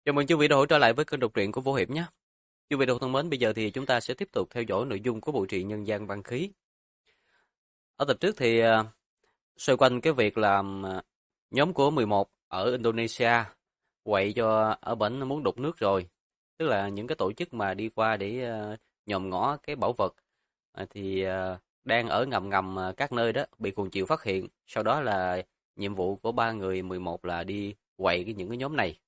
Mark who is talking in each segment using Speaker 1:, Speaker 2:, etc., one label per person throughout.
Speaker 1: Chào mừng quý vị đã trở lại với kênh đọc truyện của Vũ Hiệp nhé. Quý vị thân mến, bây giờ thì chúng ta sẽ tiếp tục theo dõi nội dung của bộ truyện Nhân gian Văn Khí. Ở tập trước thì xoay quanh cái việc là nhóm của 11 ở Indonesia quậy cho ở bển muốn đục nước rồi. Tức là những cái tổ chức mà đi qua để nhòm ngó cái bảo vật thì đang ở ngầm ngầm các nơi đó bị cuồng chiều phát hiện. Sau đó là nhiệm vụ của ba người 11 là đi quậy những cái nhóm này.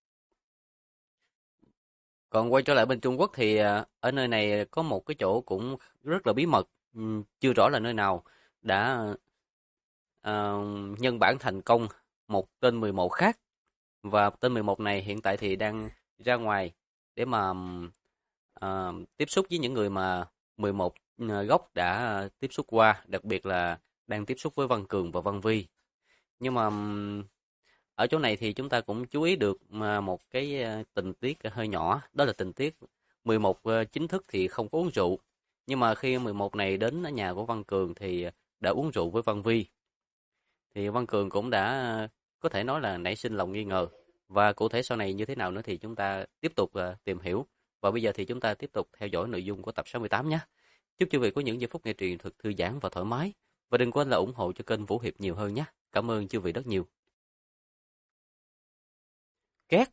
Speaker 1: Còn quay trở lại bên Trung Quốc thì ở nơi này có một cái chỗ cũng rất là bí mật, chưa rõ là nơi nào, đã ờ, nhân bản thành công một tên 11 khác. Và tên 11 này hiện tại thì đang ra ngoài để mà tiếp xúc với những người mà 11 gốc đã tiếp xúc qua, đặc biệt là đang tiếp xúc với Văn Cường và Văn Vi. Nhưng mà ở chỗ này thì chúng ta cũng chú ý được mà một cái tình tiết hơi nhỏ, đó là tình tiết 11 chính thức thì không có uống rượu. Nhưng mà khi 11 này đến ở nhà của Văn Cường thì đã uống rượu với Văn Vi. Thì Văn Cường cũng đã có thể nói là nảy sinh lòng nghi ngờ. Và cụ thể sau này như thế nào nữa thì chúng ta tiếp tục tìm hiểu. Và bây giờ thì chúng ta tiếp tục theo dõi nội dung của tập 68 nhé. Chúc quý vị có những giây phút nghe truyện thật thư giãn và thoải mái. Và đừng quên là ủng hộ cho kênh Vũ Hiệp nhiều hơn nhé. Cảm ơn quý vị rất nhiều. Két.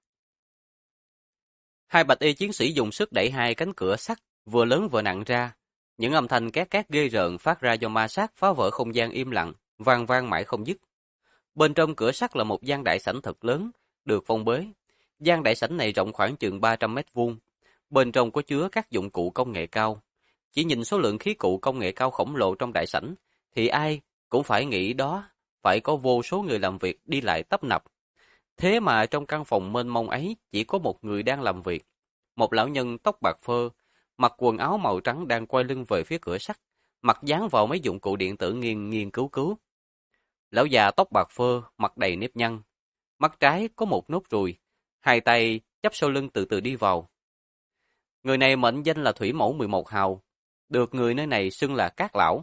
Speaker 1: Hai bạch y chiến sĩ dùng sức đẩy hai cánh cửa sắt vừa lớn vừa nặng ra. Những âm thanh két két ghê rợn phát ra do ma sát phá vỡ không gian im lặng, vang vang mãi không dứt. Bên trong cửa sắt là một gian đại sảnh thật lớn, được phong bế. Gian đại sảnh này rộng khoảng chừng 300 mét vuông. Bên trong có chứa các dụng cụ công nghệ cao. Chỉ nhìn số lượng khí cụ công nghệ cao khổng lồ trong đại sảnh, thì ai cũng phải nghĩ đó phải có vô số người làm việc đi lại tấp nập. Thế mà trong căn phòng mênh mông ấy chỉ có một người đang làm việc. Một lão nhân tóc bạc phơ, mặc quần áo màu trắng đang quay lưng về phía cửa sắt, mặt dán vào mấy dụng cụ điện tử nghiên nghiên cứu cứu. Lão già tóc bạc phơ, mặt đầy nếp nhăn. Mắt trái có một nốt ruồi, hai tay chắp sau lưng từ từ đi vào. Người này mệnh danh là Thủy Mẫu 11 Hào, được người nơi này xưng là Cát Lão.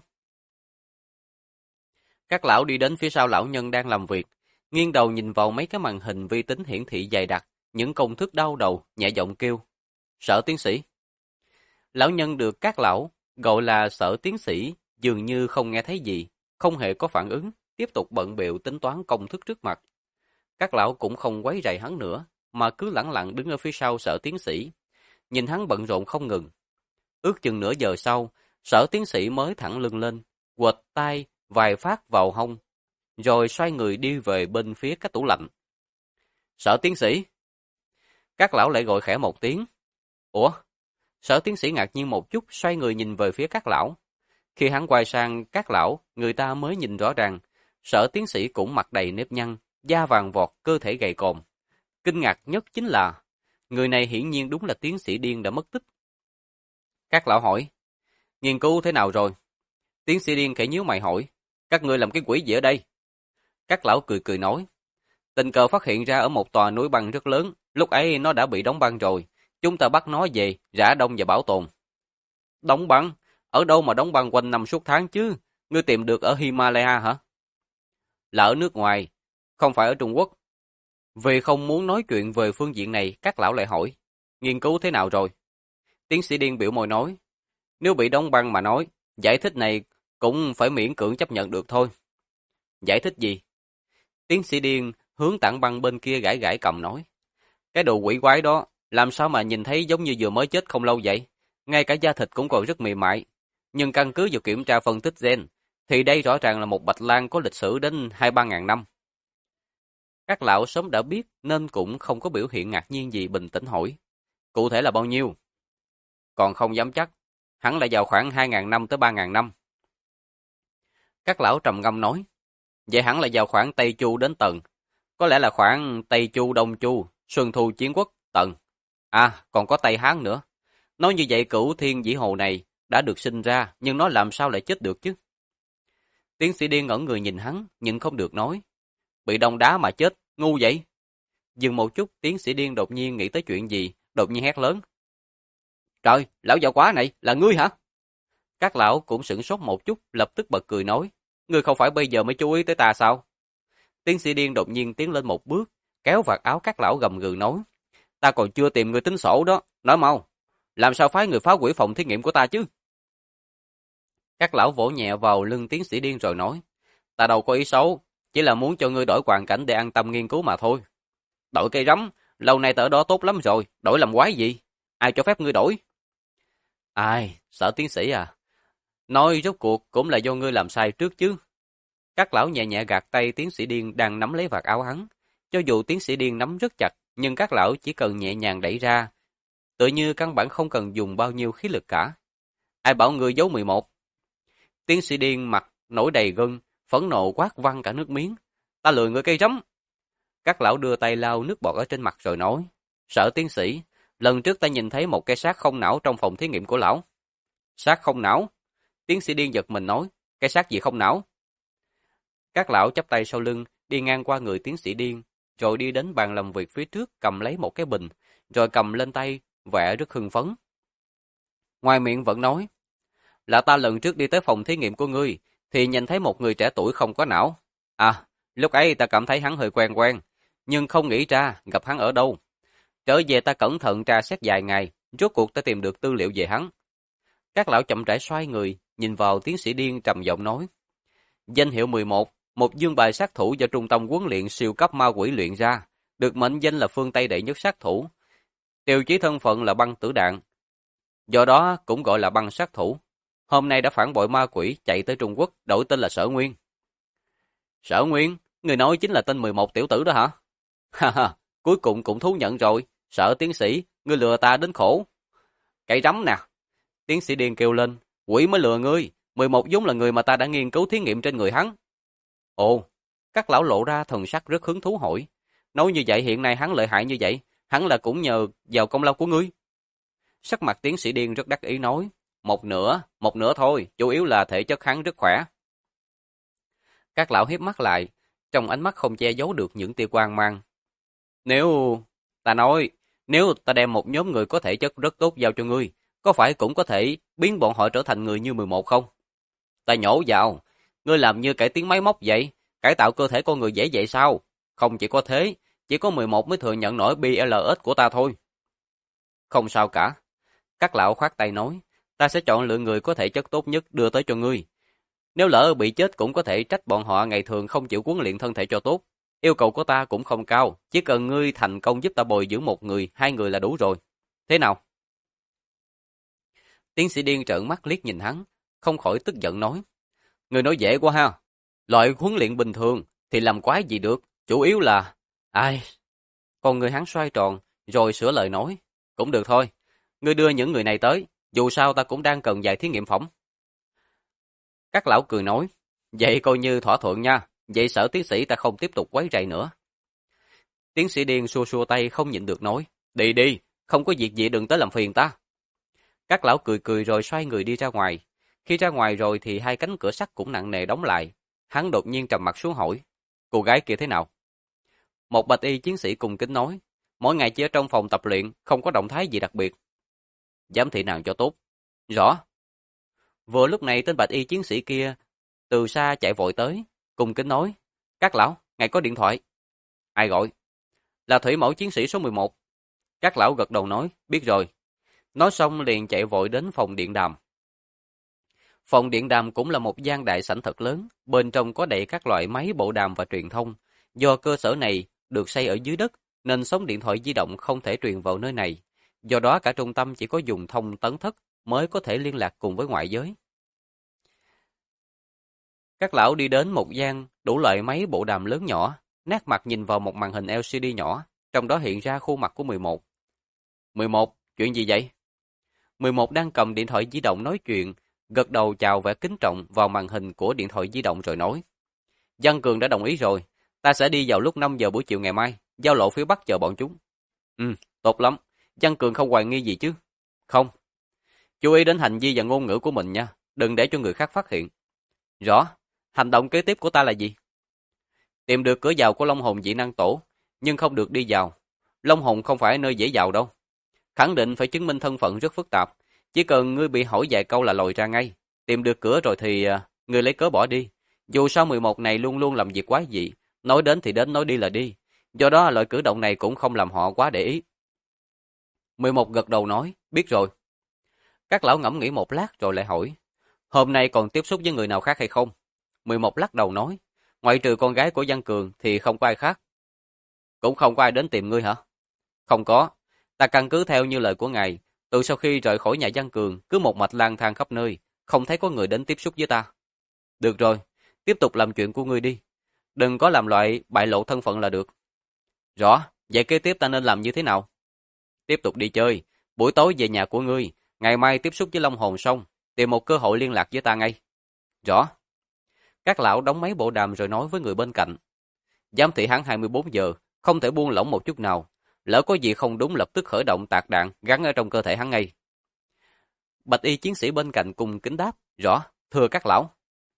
Speaker 1: Cát Lão đi đến phía sau lão nhân đang làm việc, nghiêng đầu nhìn vào mấy cái màn hình vi tính hiển thị dày đặc, những công thức đau đầu, nhẹ giọng kêu. Sở tiến sĩ. Lão nhân được các lão gọi là sở tiến sĩ dường như không nghe thấy gì, không hề có phản ứng, tiếp tục bận bịu tính toán công thức trước mặt. Các lão cũng không quấy rầy hắn nữa, mà cứ lẳng lặng đứng ở phía sau sở tiến sĩ, nhìn hắn bận rộn không ngừng. Ước chừng nửa giờ sau, sở tiến sĩ mới thẳng lưng lên, quệt tay vài phát vào hông, rồi xoay người đi về bên phía cái tủ lạnh. Sở tiến sĩ. Các lão lại gọi khẽ một tiếng. Ủa? Sở tiến sĩ ngạc nhiên một chút, xoay người nhìn về phía các lão. Khi hắn quay sang các lão, người ta mới nhìn rõ ràng. Sở tiến sĩ cũng mặt đầy nếp nhăn, da vàng vọt, cơ thể gầy còm. Kinh ngạc nhất chính là, người này hiển nhiên đúng là tiến sĩ điên đã mất tích. Các lão hỏi, nghiên cứu thế nào rồi? Tiến sĩ điên khẽ nhíu mày hỏi, các ngươi làm cái quỷ gì ở đây? Các lão cười cười nói, tình cờ phát hiện ra ở một tòa núi băng rất lớn, lúc ấy nó đã bị đóng băng rồi. Chúng ta bắt nó về, rã đông và bảo tồn. Đóng băng? Ở đâu mà đóng băng quanh năm suốt tháng chứ? Ngươi tìm được ở Himalaya hả? Là ở nước ngoài, không phải ở Trung Quốc. Vì không muốn nói chuyện về phương diện này, các lão lại hỏi, nghiên cứu thế nào rồi? Tiến sĩ điên biểu môi nói, nếu bị đóng băng mà nói, giải thích này cũng phải miễn cưỡng chấp nhận được thôi. Giải thích gì? Tiến sĩ điên hướng tảng băng bên kia gãi gãi cầm nói, cái đồ quỷ quái đó, làm sao mà nhìn thấy giống như vừa mới chết không lâu vậy? Ngay cả da thịt cũng còn rất mềm mại. Nhưng căn cứ vào kiểm tra phân tích gen, thì đây rõ ràng là một bạch lang có lịch sử đến 2-3 ngàn năm. Các lão sớm đã biết nên cũng không có biểu hiện ngạc nhiên gì, bình tĩnh hỏi. Cụ thể là bao nhiêu? Còn không dám chắc. Hẳn là vào khoảng 2.000 năm tới 3.000 năm. Các lão trầm ngâm nói. Vậy hẳn là vào khoảng Tây Chu đến Tần. Có lẽ là khoảng Tây Chu Đông Chu, Xuân Thu Chiến Quốc, Tần. À, còn có Tây Hán nữa. Nói như vậy Cửu Thiên Dĩ Hồ này đã được sinh ra, nhưng nó làm sao lại chết được chứ? Tiến sĩ điên ngẩn người nhìn hắn, nhưng không được nói. Bị đông đá mà chết, ngu vậy. Dừng một chút, tiến sĩ điên đột nhiên nghĩ tới chuyện gì, đột nhiên hét lớn. Trời, lão già quá này, là ngươi hả? Các lão cũng sửng sốt một chút, lập tức bật cười nói. Ngươi không phải bây giờ mới chú ý tới ta sao? Tiến sĩ điên đột nhiên tiến lên một bước, kéo vạt áo các lão gầm gừ nói. ta còn chưa tìm người tính sổ đó, nói mau. Làm sao phái người phá hủy phòng thí nghiệm của ta chứ? Các lão vỗ nhẹ vào lưng tiến sĩ điên rồi nói, ta đâu có ý xấu, chỉ là muốn cho ngươi đổi hoàn cảnh để an tâm nghiên cứu mà thôi. Đổi cây rắm, lâu nay ta ở đó tốt lắm rồi, đổi làm quái gì? Ai cho phép ngươi đổi? Ai, Sở tiến sĩ à, nói rốt cuộc cũng là do ngươi làm sai trước chứ. Các lão nhẹ nhẹ gạt tay tiến sĩ điên đang nắm lấy vạt áo hắn. Cho dù tiến sĩ điên nắm rất chặt, nhưng các lão chỉ cần nhẹ nhàng đẩy ra, tự như căn bản không cần dùng bao nhiêu khí lực cả. Ai bảo ngươi giấu 11? Tiến sĩ điên mặt nổi đầy gân, phẫn nộ quát văng cả nước miếng. Ta lừa ngươi cây rắm. Các lão đưa tay lau nước bọt ở trên mặt rồi nói, Sở tiến sĩ, lần trước ta nhìn thấy một cái xác không não trong phòng thí nghiệm của lão. Xác không não? Tiến sĩ điên giật mình nói, cái xác gì không não? Các lão chắp tay sau lưng, đi ngang qua người tiến sĩ điên, rồi đi đến bàn làm việc phía trước cầm lấy một cái bình, rồi cầm lên tay, vẻ rất hưng phấn. Ngoài miệng vẫn nói, là ta lần trước đi tới phòng thí nghiệm của ngươi, thì nhìn thấy một người trẻ tuổi không có não. À, lúc ấy ta cảm thấy hắn hơi quen quen, nhưng không nghĩ ra gặp hắn ở đâu. Trở về ta cẩn thận tra xét vài ngày, rốt cuộc ta tìm được tư liệu về hắn. Các lão chậm rãi xoay người, nhìn vào tiến sĩ điên trầm giọng nói, danh hiệu 11, một dương bài sát thủ do trung tâm huấn luyện siêu cấp ma quỷ luyện ra, được mệnh danh là phương Tây đệ nhất sát thủ. Tiêu chí thân phận là băng tử đạn, do đó cũng gọi là băng sát thủ. Hôm nay đã phản bội ma quỷ chạy tới Trung Quốc, đổi tên là Sở Nguyên. Sở Nguyên? Người nói chính là tên 11 tiểu tử đó hả? Ha ha, cuối cùng cũng thú nhận rồi. Sở tiến sĩ, ngươi lừa ta đến khổ. Cái rắm nè. Tiến sĩ điên kêu lên, quỷ mới lừa ngươi. 11 vốn là người mà ta đã nghiên cứu thí nghiệm trên người hắn. Ồ, các lão lộ ra thần sắc rất hứng thú hỏi. Nói như vậy hiện nay hắn lợi hại như vậy, hắn là cũng nhờ vào công lao của ngươi. Sắc mặt tiến sĩ điên rất đắc ý nói, một nửa thôi, chủ yếu là thể chất hắn rất khỏe. Các lão hiếp mắt lại, trong ánh mắt không che giấu được những tia quang mang. Nếu ta đem một nhóm người có thể chất rất tốt giao cho ngươi, có phải cũng có thể biến bọn họ trở thành người như 11 không? Ta nhổ vào, ngươi làm như cải tiến máy móc vậy, cải tạo cơ thể con người dễ vậy sao? Không chỉ có thế, chỉ có 11 mới thừa nhận nổi BLS của ta thôi. Không sao cả. Các lão khoát tay nói, ta sẽ chọn lựa người có thể chất tốt nhất đưa tới cho ngươi. Nếu lỡ bị chết cũng có thể trách bọn họ ngày thường không chịu huấn luyện thân thể cho tốt. Yêu cầu của ta cũng không cao, chỉ cần ngươi thành công giúp ta bồi dưỡng một người, 2 người là đủ rồi. Thế nào? Tiến sĩ điên trợn mắt liếc nhìn hắn, không khỏi tức giận nói. Ngươi nói dễ quá ha. Loại huấn luyện bình thường thì làm quái gì được, chủ yếu là... Ai... Còn người hắn xoay tròn, rồi sửa lời nói. Cũng được thôi, ngươi đưa những người này tới, dù sao ta cũng đang cần vài thí nghiệm phỏng. Các lão cười nói, vậy coi như thỏa thuận nha, vậy Sở tiến sĩ ta không tiếp tục quấy rầy nữa. Tiến sĩ điên xua xua tay không nhịn được nói, đi đi, không có việc gì đừng tới làm phiền ta. Các lão cười cười rồi xoay người đi ra ngoài. Khi ra ngoài rồi thì hai cánh cửa sắt cũng nặng nề đóng lại. Hắn đột nhiên trầm mặt xuống hỏi, cô gái kia thế nào? Một bạch y chiến sĩ cùng kính nói, mỗi ngày chỉ ở trong phòng tập luyện, không có động thái gì đặc biệt. Giám thị nàng cho tốt. Rõ. Vừa lúc này tên bạch y chiến sĩ kia từ xa chạy vội tới, cùng kính nói, các lão, ngài có điện thoại. Ai gọi? Là thủy mẫu chiến sĩ số 11. Các lão gật đầu nói, biết rồi. Nói xong liền chạy vội đến phòng điện đàm. Phòng điện đàm cũng là một gian đại sảnh thật lớn, bên trong có đầy các loại máy bộ đàm và truyền thông. Do cơ sở này được xây ở dưới đất, nên sóng điện thoại di động không thể truyền vào nơi này. Do đó cả trung tâm chỉ có dùng thông tấn thất mới có thể liên lạc cùng với ngoại giới. Các lão đi đến một gian đủ loại máy bộ đàm lớn nhỏ, nét mặt nhìn vào một màn hình LCD nhỏ, trong đó hiện ra khuôn mặt của 11. 11, chuyện gì vậy? 11 đang cầm điện thoại di động nói chuyện, gật đầu chào vẻ kính trọng vào màn hình của điện thoại di động rồi nói. Văn Cường đã đồng ý rồi, ta sẽ đi vào lúc 5 giờ buổi chiều ngày mai, giao lộ phía Bắc chờ bọn chúng. Tốt lắm, Văn Cường không hoài nghi gì chứ? Không. Chú ý đến hành vi và ngôn ngữ của mình nha, đừng để cho người khác phát hiện. Rõ, hành động kế tiếp của ta là gì? Tìm được cửa vào của Long Hồn dị năng tổ, nhưng không được đi vào. Long Hồn không phải nơi dễ vào đâu. Khẳng định phải chứng minh thân phận rất phức tạp, chỉ cần ngươi bị hỏi vài câu là lòi ra ngay. Tìm được cửa rồi thì ngươi lấy cớ bỏ đi. Dù sao 11 này luôn luôn làm việc quái dị, nói đến thì đến, nói đi là đi. Do đó loại cử động này cũng không làm họ quá để ý. 11 gật đầu nói, biết rồi. Các lão ngẫm nghĩ một lát rồi lại hỏi, hôm nay còn tiếp xúc với người nào khác hay không? 11 lắc đầu nói, ngoại trừ con gái của Văn Cường thì không có ai khác. Cũng không có ai đến tìm ngươi hả? Không có. Ta căn cứ theo như lời của ngài, từ sau khi rời khỏi nhà Văn Cường, cứ một mạch lang thang khắp nơi, không thấy có người đến tiếp xúc với ta. Được rồi, tiếp tục làm chuyện của ngươi đi. Đừng có làm loại bại lộ thân phận là được. Rõ, vậy kế tiếp ta nên làm như thế nào? Tiếp tục đi chơi, buổi tối về nhà của ngươi, ngày mai tiếp xúc với Long Hồn xong, tìm một cơ hội liên lạc với ta ngay. Rõ. Các lão đóng mấy bộ đàm rồi nói với người bên cạnh. Giám thị hắn 24 giờ, không thể buông lỏng một chút nào. Lỡ có gì không đúng lập tức khởi động tạc đạn gắn ở trong cơ thể hắn ngay. Bạch y chiến sĩ bên cạnh cùng kính đáp, rõ, thưa các lão.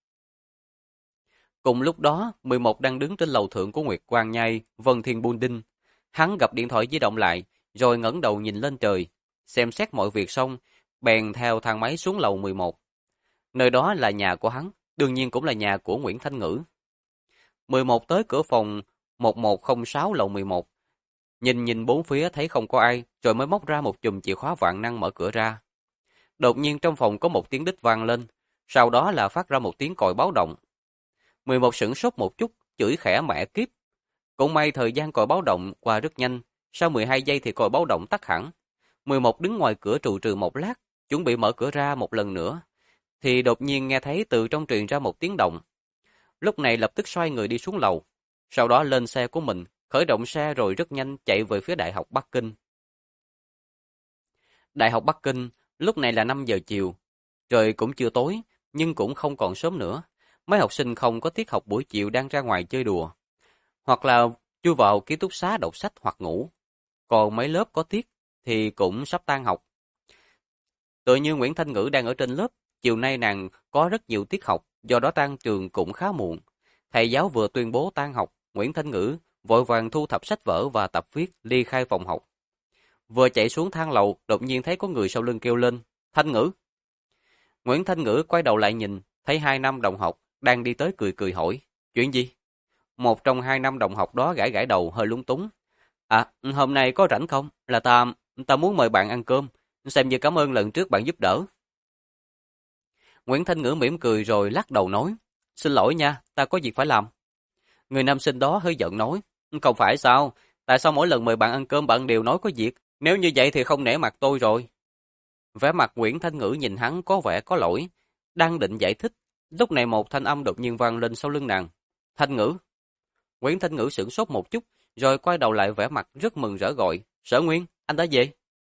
Speaker 1: Cùng lúc đó, 11 đang đứng trên lầu thượng của Nguyệt Quang Nhai, Vân Thiên Building. Hắn gặp điện thoại di động lại, rồi ngẩng đầu nhìn lên trời, xem xét mọi việc xong, bèn theo thang máy xuống lầu 11. Nơi đó là nhà của hắn, đương nhiên cũng là nhà của Nguyễn Thanh Ngữ. 11 tới cửa phòng 1106 lầu 11. Nhìn bốn phía thấy không có ai, rồi mới móc ra một chùm chìa khóa vạn năng mở cửa ra. Đột nhiên trong phòng có một tiếng đích vang lên, sau đó là phát ra một tiếng còi báo động. 11 sửng sốt một chút, chửi khẽ mẹ kiếp. Cũng may thời gian còi báo động qua rất nhanh, sau 12 giây thì còi báo động tắt hẳn. 11 đứng ngoài cửa trù trừ một lát, chuẩn bị mở cửa ra một lần nữa, thì đột nhiên nghe thấy từ trong truyền ra một tiếng động. Lúc này lập tức xoay người đi xuống lầu, sau đó lên xe của mình, khởi động xe rồi rất nhanh chạy về phía Đại học Bắc Kinh. Đại học Bắc Kinh, lúc này là 5 giờ chiều. Trời cũng chưa tối, nhưng cũng không còn sớm nữa. Mấy học sinh không có tiết học buổi chiều đang ra ngoài chơi đùa, hoặc là chui vào ký túc xá đọc sách hoặc ngủ. Còn mấy lớp có tiết thì cũng sắp tan học. Tự như Nguyễn Thanh Ngữ đang ở trên lớp, chiều nay nàng có rất nhiều tiết học, do đó tan trường cũng khá muộn. Thầy giáo vừa tuyên bố tan học, Nguyễn Thanh Ngữ vội vàng thu thập sách vở và tập viết, ly khai phòng học. Vừa chạy xuống thang lầu, đột nhiên thấy có người sau lưng kêu lên, Thanh Ngữ. Nguyễn Thanh Ngữ quay đầu lại nhìn, thấy 2 năm đồng học đang đi tới cười cười hỏi, chuyện gì? Một trong 2 năm đồng học đó gãi gãi đầu hơi lúng túng. À, hôm nay có rảnh không? Là ta muốn mời bạn ăn cơm, xem như cảm ơn lần trước bạn giúp đỡ. Nguyễn Thanh Ngữ mỉm cười rồi lắc đầu nói, xin lỗi nha, ta có việc phải làm. Người nam sinh đó hơi giận nói, không phải sao, tại sao mỗi lần mời bạn ăn cơm bạn đều nói có việc, nếu như vậy thì không nể mặt tôi rồi. Vẻ mặt Nguyễn Thanh Ngữ nhìn hắn có vẻ có lỗi, đang định giải thích, lúc này một thanh âm đột nhiên vang lên sau lưng nàng. Thanh Ngữ. Nguyễn Thanh Ngữ sửng sốt một chút, rồi quay đầu lại vẻ mặt rất mừng rỡ gọi, Sở Nguyên, anh đã về?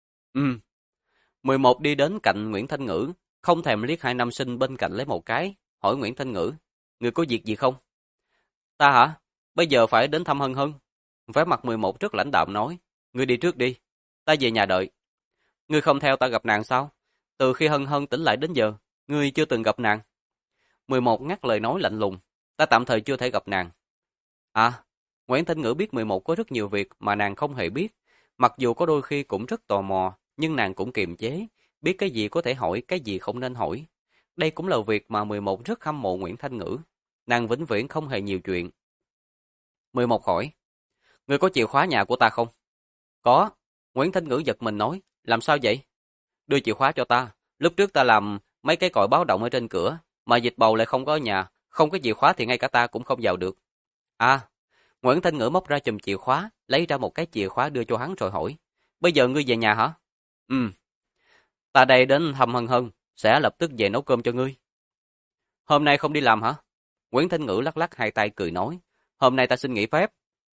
Speaker 1: 11 đi đến cạnh Nguyễn Thanh Ngữ, không thèm liếc 2 nam sinh bên cạnh lấy một cái, hỏi Nguyễn Thanh Ngữ, người có việc gì không? Ta hả? Bây giờ phải đến thăm Hân Hân. Vẻ mặt 11 rất lãnh đạm nói, ngươi đi trước đi, ta về nhà đợi. Ngươi không theo ta gặp nàng sao? Từ khi Hân Hân tỉnh lại đến giờ, ngươi chưa từng gặp nàng. 11 ngắt lời nói lạnh lùng, ta tạm thời chưa thể gặp nàng. À, Nguyễn Thanh Ngữ biết 11 có rất nhiều việc mà nàng không hề biết, mặc dù có đôi khi cũng rất tò mò, nhưng nàng cũng kiềm chế, biết cái gì có thể hỏi, cái gì không nên hỏi. Đây cũng là việc mà 11 rất hâm mộ Nguyễn Thanh Ngữ. Nàng vĩnh viễn không hề nhiều chuyện. 11 hỏi, ngươi có chìa khóa nhà của ta không? Có. Nguyễn Thanh Ngữ giật mình nói, làm sao vậy? Đưa chìa khóa cho ta. Lúc trước ta làm mấy cái còi báo động ở trên cửa, mà dịch bầu lại không có ở nhà, không có chìa khóa thì ngay cả ta cũng không vào được. À, Nguyễn Thanh Ngữ móc ra chùm chìa khóa, lấy ra một cái chìa khóa đưa cho hắn rồi hỏi, bây giờ ngươi về nhà hả? Ta đây đến thăm Hân Hân, sẽ lập tức về nấu cơm cho ngươi. Hôm nay không đi làm hả? Nguyễn Thanh Ngữ lắc lắc hai tay cười nói, hôm nay ta xin nghỉ phép.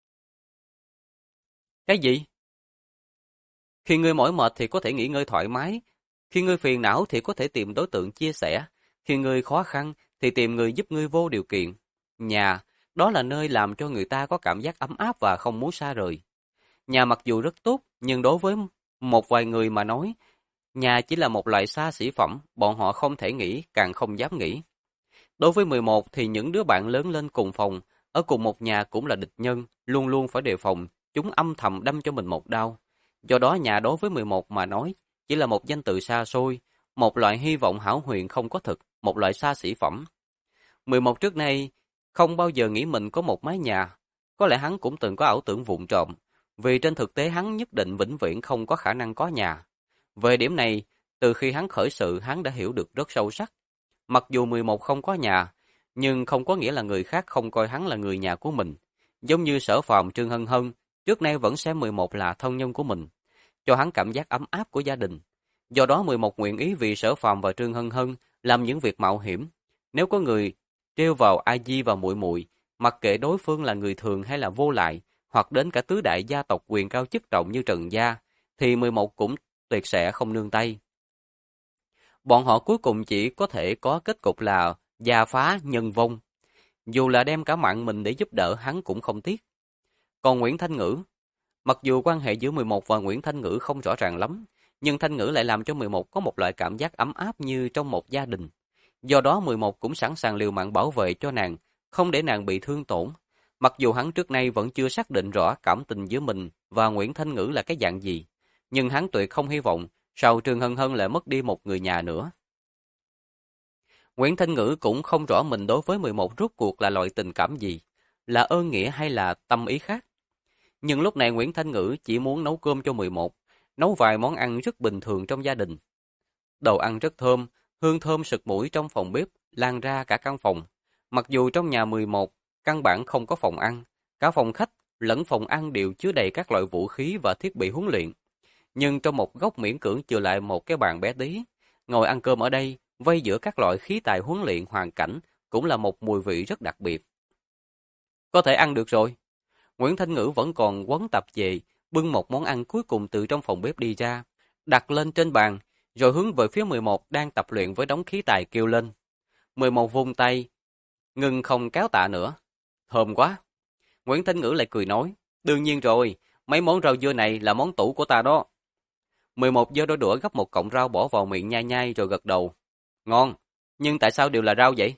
Speaker 1: Cái gì? Khi ngươi mỏi mệt thì có thể nghỉ ngơi thoải mái, khi ngươi phiền não thì có thể tìm đối tượng chia sẻ, khi ngươi khó khăn thì tìm người giúp ngươi vô điều kiện. Nhà, đó là nơi làm cho người ta có cảm giác ấm áp và không muốn xa rời. Nhà mặc dù rất tốt, nhưng đối với một vài người mà nói, nhà chỉ là một loại xa xỉ phẩm, bọn họ không thể nghĩ, càng không dám nghĩ. Đối với 11 thì những đứa bạn lớn lên cùng phòng, ở cùng một nhà cũng là địch nhân, luôn luôn phải đề phòng, chúng âm thầm đâm cho mình một đau. Do đó nhà đối với 11 mà nói, chỉ là một danh từ xa xôi, một loại hy vọng hão huyền không có thực, một loại xa xỉ phẩm. 11 trước nay không bao giờ nghĩ mình có một mái nhà, có lẽ hắn cũng từng có ảo tưởng vụng trộm. vì trên thực tế hắn nhất định vĩnh viễn không có khả năng có nhà. Về điểm này, từ khi hắn khởi sự hắn đã hiểu được rất sâu sắc. Mặc dù 11 không có nhà, nhưng không có nghĩa là người khác không coi hắn là người nhà của mình. Giống như Sở Phàm, Trương Hân Hân, trước nay vẫn xem 11 là thân nhân của mình, cho hắn cảm giác ấm áp của gia đình. Do đó 11 nguyện ý vì Sở Phàm và Trương Hân Hân làm những việc mạo hiểm. Nếu có người trêu vào A Di và muội muội, mặc kệ đối phương là người thường hay là vô lại, hoặc đến cả tứ đại gia tộc quyền cao chức trọng như Trần gia, thì 11 cũng tuyệt sẽ không nương tay. Bọn họ cuối cùng chỉ có thể có kết cục là gia phá nhân vong. Dù là đem cả mạng mình để giúp đỡ hắn cũng không tiếc. Còn Nguyễn Thanh Ngữ, mặc dù quan hệ giữa 11 và Nguyễn Thanh Ngữ không rõ ràng lắm, nhưng Thanh Ngữ lại làm cho 11 có một loại cảm giác ấm áp như trong một gia đình. Do đó 11 cũng sẵn sàng liều mạng bảo vệ cho nàng, không để nàng bị thương tổn. Mặc dù hắn trước nay vẫn chưa xác định rõ cảm tình giữa mình và Nguyễn Thanh Ngữ là cái dạng gì, nhưng hắn tuyệt không hy vọng sau Trương Hân Hân lại mất đi một người nhà nữa. Nguyễn Thanh Ngữ cũng không rõ mình đối với 11 rốt cuộc là loại tình cảm gì, là ơn nghĩa hay là tâm ý khác. Nhưng lúc này Nguyễn Thanh Ngữ chỉ muốn nấu cơm cho 11, nấu vài món ăn rất bình thường trong gia đình. Đồ ăn rất thơm, hương thơm sực mũi trong phòng bếp, lan ra cả căn phòng. Mặc dù trong nhà 11, căn bản không có phòng ăn, cả phòng khách lẫn phòng ăn đều chứa đầy các loại vũ khí và thiết bị huấn luyện. Nhưng trong một góc miễn cưỡng chừa lại một cái bàn bé tí, ngồi ăn cơm ở đây, vây giữa các loại khí tài huấn luyện hoàn cảnh, cũng là một mùi vị rất đặc biệt. Có thể ăn được rồi. Nguyễn Thanh Ngữ vẫn còn quấn tập về, bưng một món ăn cuối cùng từ trong phòng bếp đi ra, đặt lên trên bàn, rồi hướng về phía 11 đang tập luyện với đống khí tài kêu lên. 11 vung tay, ngừng không kéo tạ nữa. Thơm quá. Nguyễn Thanh Ngữ lại cười nói, đương nhiên rồi, mấy món rau dưa này là món tủ của ta đó. 11 giơ đôi đũa gấp một cọng rau bỏ vào miệng nhai nhai rồi gật đầu. Ngon, nhưng tại sao đều là rau vậy?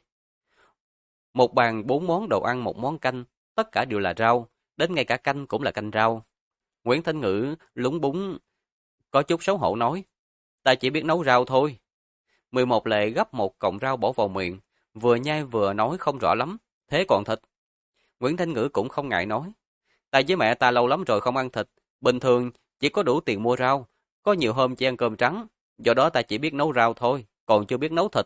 Speaker 1: Một bàn 4 món đồ ăn, một món canh, tất cả đều là rau, đến ngay cả canh cũng là canh rau. Nguyễn Thanh Ngữ lúng búng, có chút xấu hổ nói, ta chỉ biết nấu rau thôi. 11 lệ gấp một cọng rau bỏ vào miệng, vừa nhai vừa nói không rõ lắm, thế còn thịt? Nguyễn Thanh Ngữ cũng không ngại nói, ta với mẹ ta lâu lắm rồi không ăn thịt, bình thường chỉ có đủ tiền mua rau, có nhiều hôm chỉ ăn cơm trắng, do đó ta chỉ biết nấu rau thôi, còn chưa biết nấu thịt.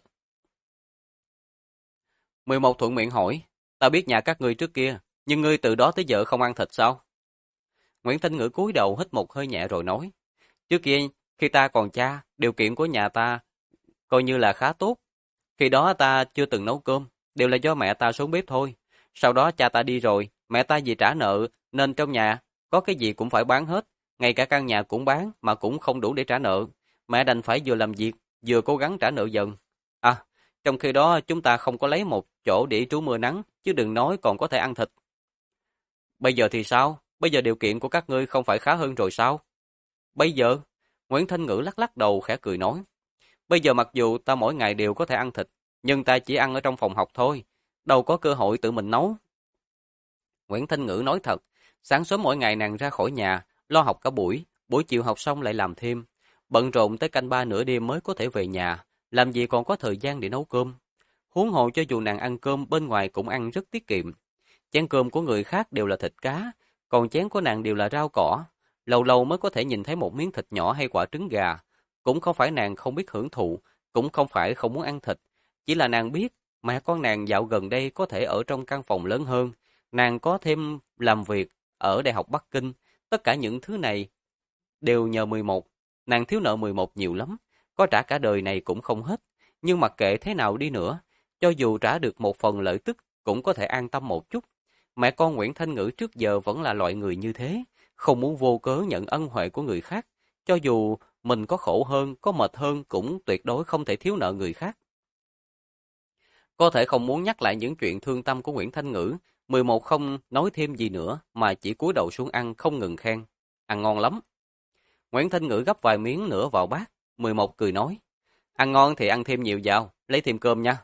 Speaker 1: 11 thuận miệng hỏi, ta biết nhà các ngươi trước kia, nhưng ngươi từ đó tới giờ không ăn thịt sao? Nguyễn Thanh Ngữ cúi đầu hít một hơi nhẹ rồi nói, trước kia khi ta còn cha, điều kiện của nhà ta coi như là khá tốt. Khi đó ta chưa từng nấu cơm, đều là do mẹ ta xuống bếp thôi. Sau đó cha ta đi rồi, mẹ ta vì trả nợ nên trong nhà có cái gì cũng phải bán hết, ngay cả căn nhà cũng bán mà cũng không đủ để trả nợ. Mẹ đành phải vừa làm việc, vừa cố gắng trả nợ dần. À, trong khi đó chúng ta không có lấy một chỗ để trú mưa nắng, chứ đừng nói còn có thể ăn thịt. Bây giờ thì sao? Bây giờ điều kiện của các ngươi không phải khá hơn rồi sao? Bây giờ, Nguyễn Thanh Ngữ lắc lắc đầu khẽ cười nói. Bây giờ mặc dù ta mỗi ngày đều có thể ăn thịt, nhưng ta chỉ ăn ở trong phòng học thôi, đâu có cơ hội tự mình nấu. Nguyễn Thanh Ngữ nói thật, sáng sớm mỗi ngày nàng ra khỏi nhà, lo học cả buổi chiều học xong lại làm thêm, bận rộn tới canh 3 nửa đêm mới có thể về nhà, làm gì còn có thời gian để nấu cơm. Huống hồ cho dù nàng ăn cơm bên ngoài cũng ăn rất tiết kiệm. Chén cơm của người khác đều là thịt cá, còn chén của nàng đều là rau cỏ. Lâu lâu mới có thể nhìn thấy một miếng thịt nhỏ hay quả trứng gà. Cũng không phải nàng không biết hưởng thụ, cũng không phải không muốn ăn thịt. Chỉ là nàng biết, mẹ con nàng dạo gần đây có thể ở trong căn phòng lớn hơn. Nàng có thêm làm việc ở Đại học Bắc Kinh. Tất cả những thứ này đều nhờ 11. Nàng thiếu nợ 11 nhiều lắm. Có trả cả đời này cũng không hết. Nhưng mặc kệ thế nào đi nữa, cho dù trả được một phần lợi tức, cũng có thể an tâm một chút. Mẹ con Nguyễn Thanh Ngữ trước giờ vẫn là loại người như thế, không muốn vô cớ nhận ân huệ của người khác. Cho dù mình có khổ hơn, có mệt hơn cũng tuyệt đối không thể thiếu nợ người khác. Có thể không muốn nhắc lại những chuyện thương tâm của Nguyễn Thanh Ngữ, 11 không nói thêm gì nữa mà chỉ cúi đầu xuống ăn không ngừng khen. Ăn ngon lắm. Nguyễn Thanh Ngữ gấp vài miếng nữa vào bát, 11 cười nói. Ăn ngon thì ăn thêm nhiều vào, lấy thêm cơm nha.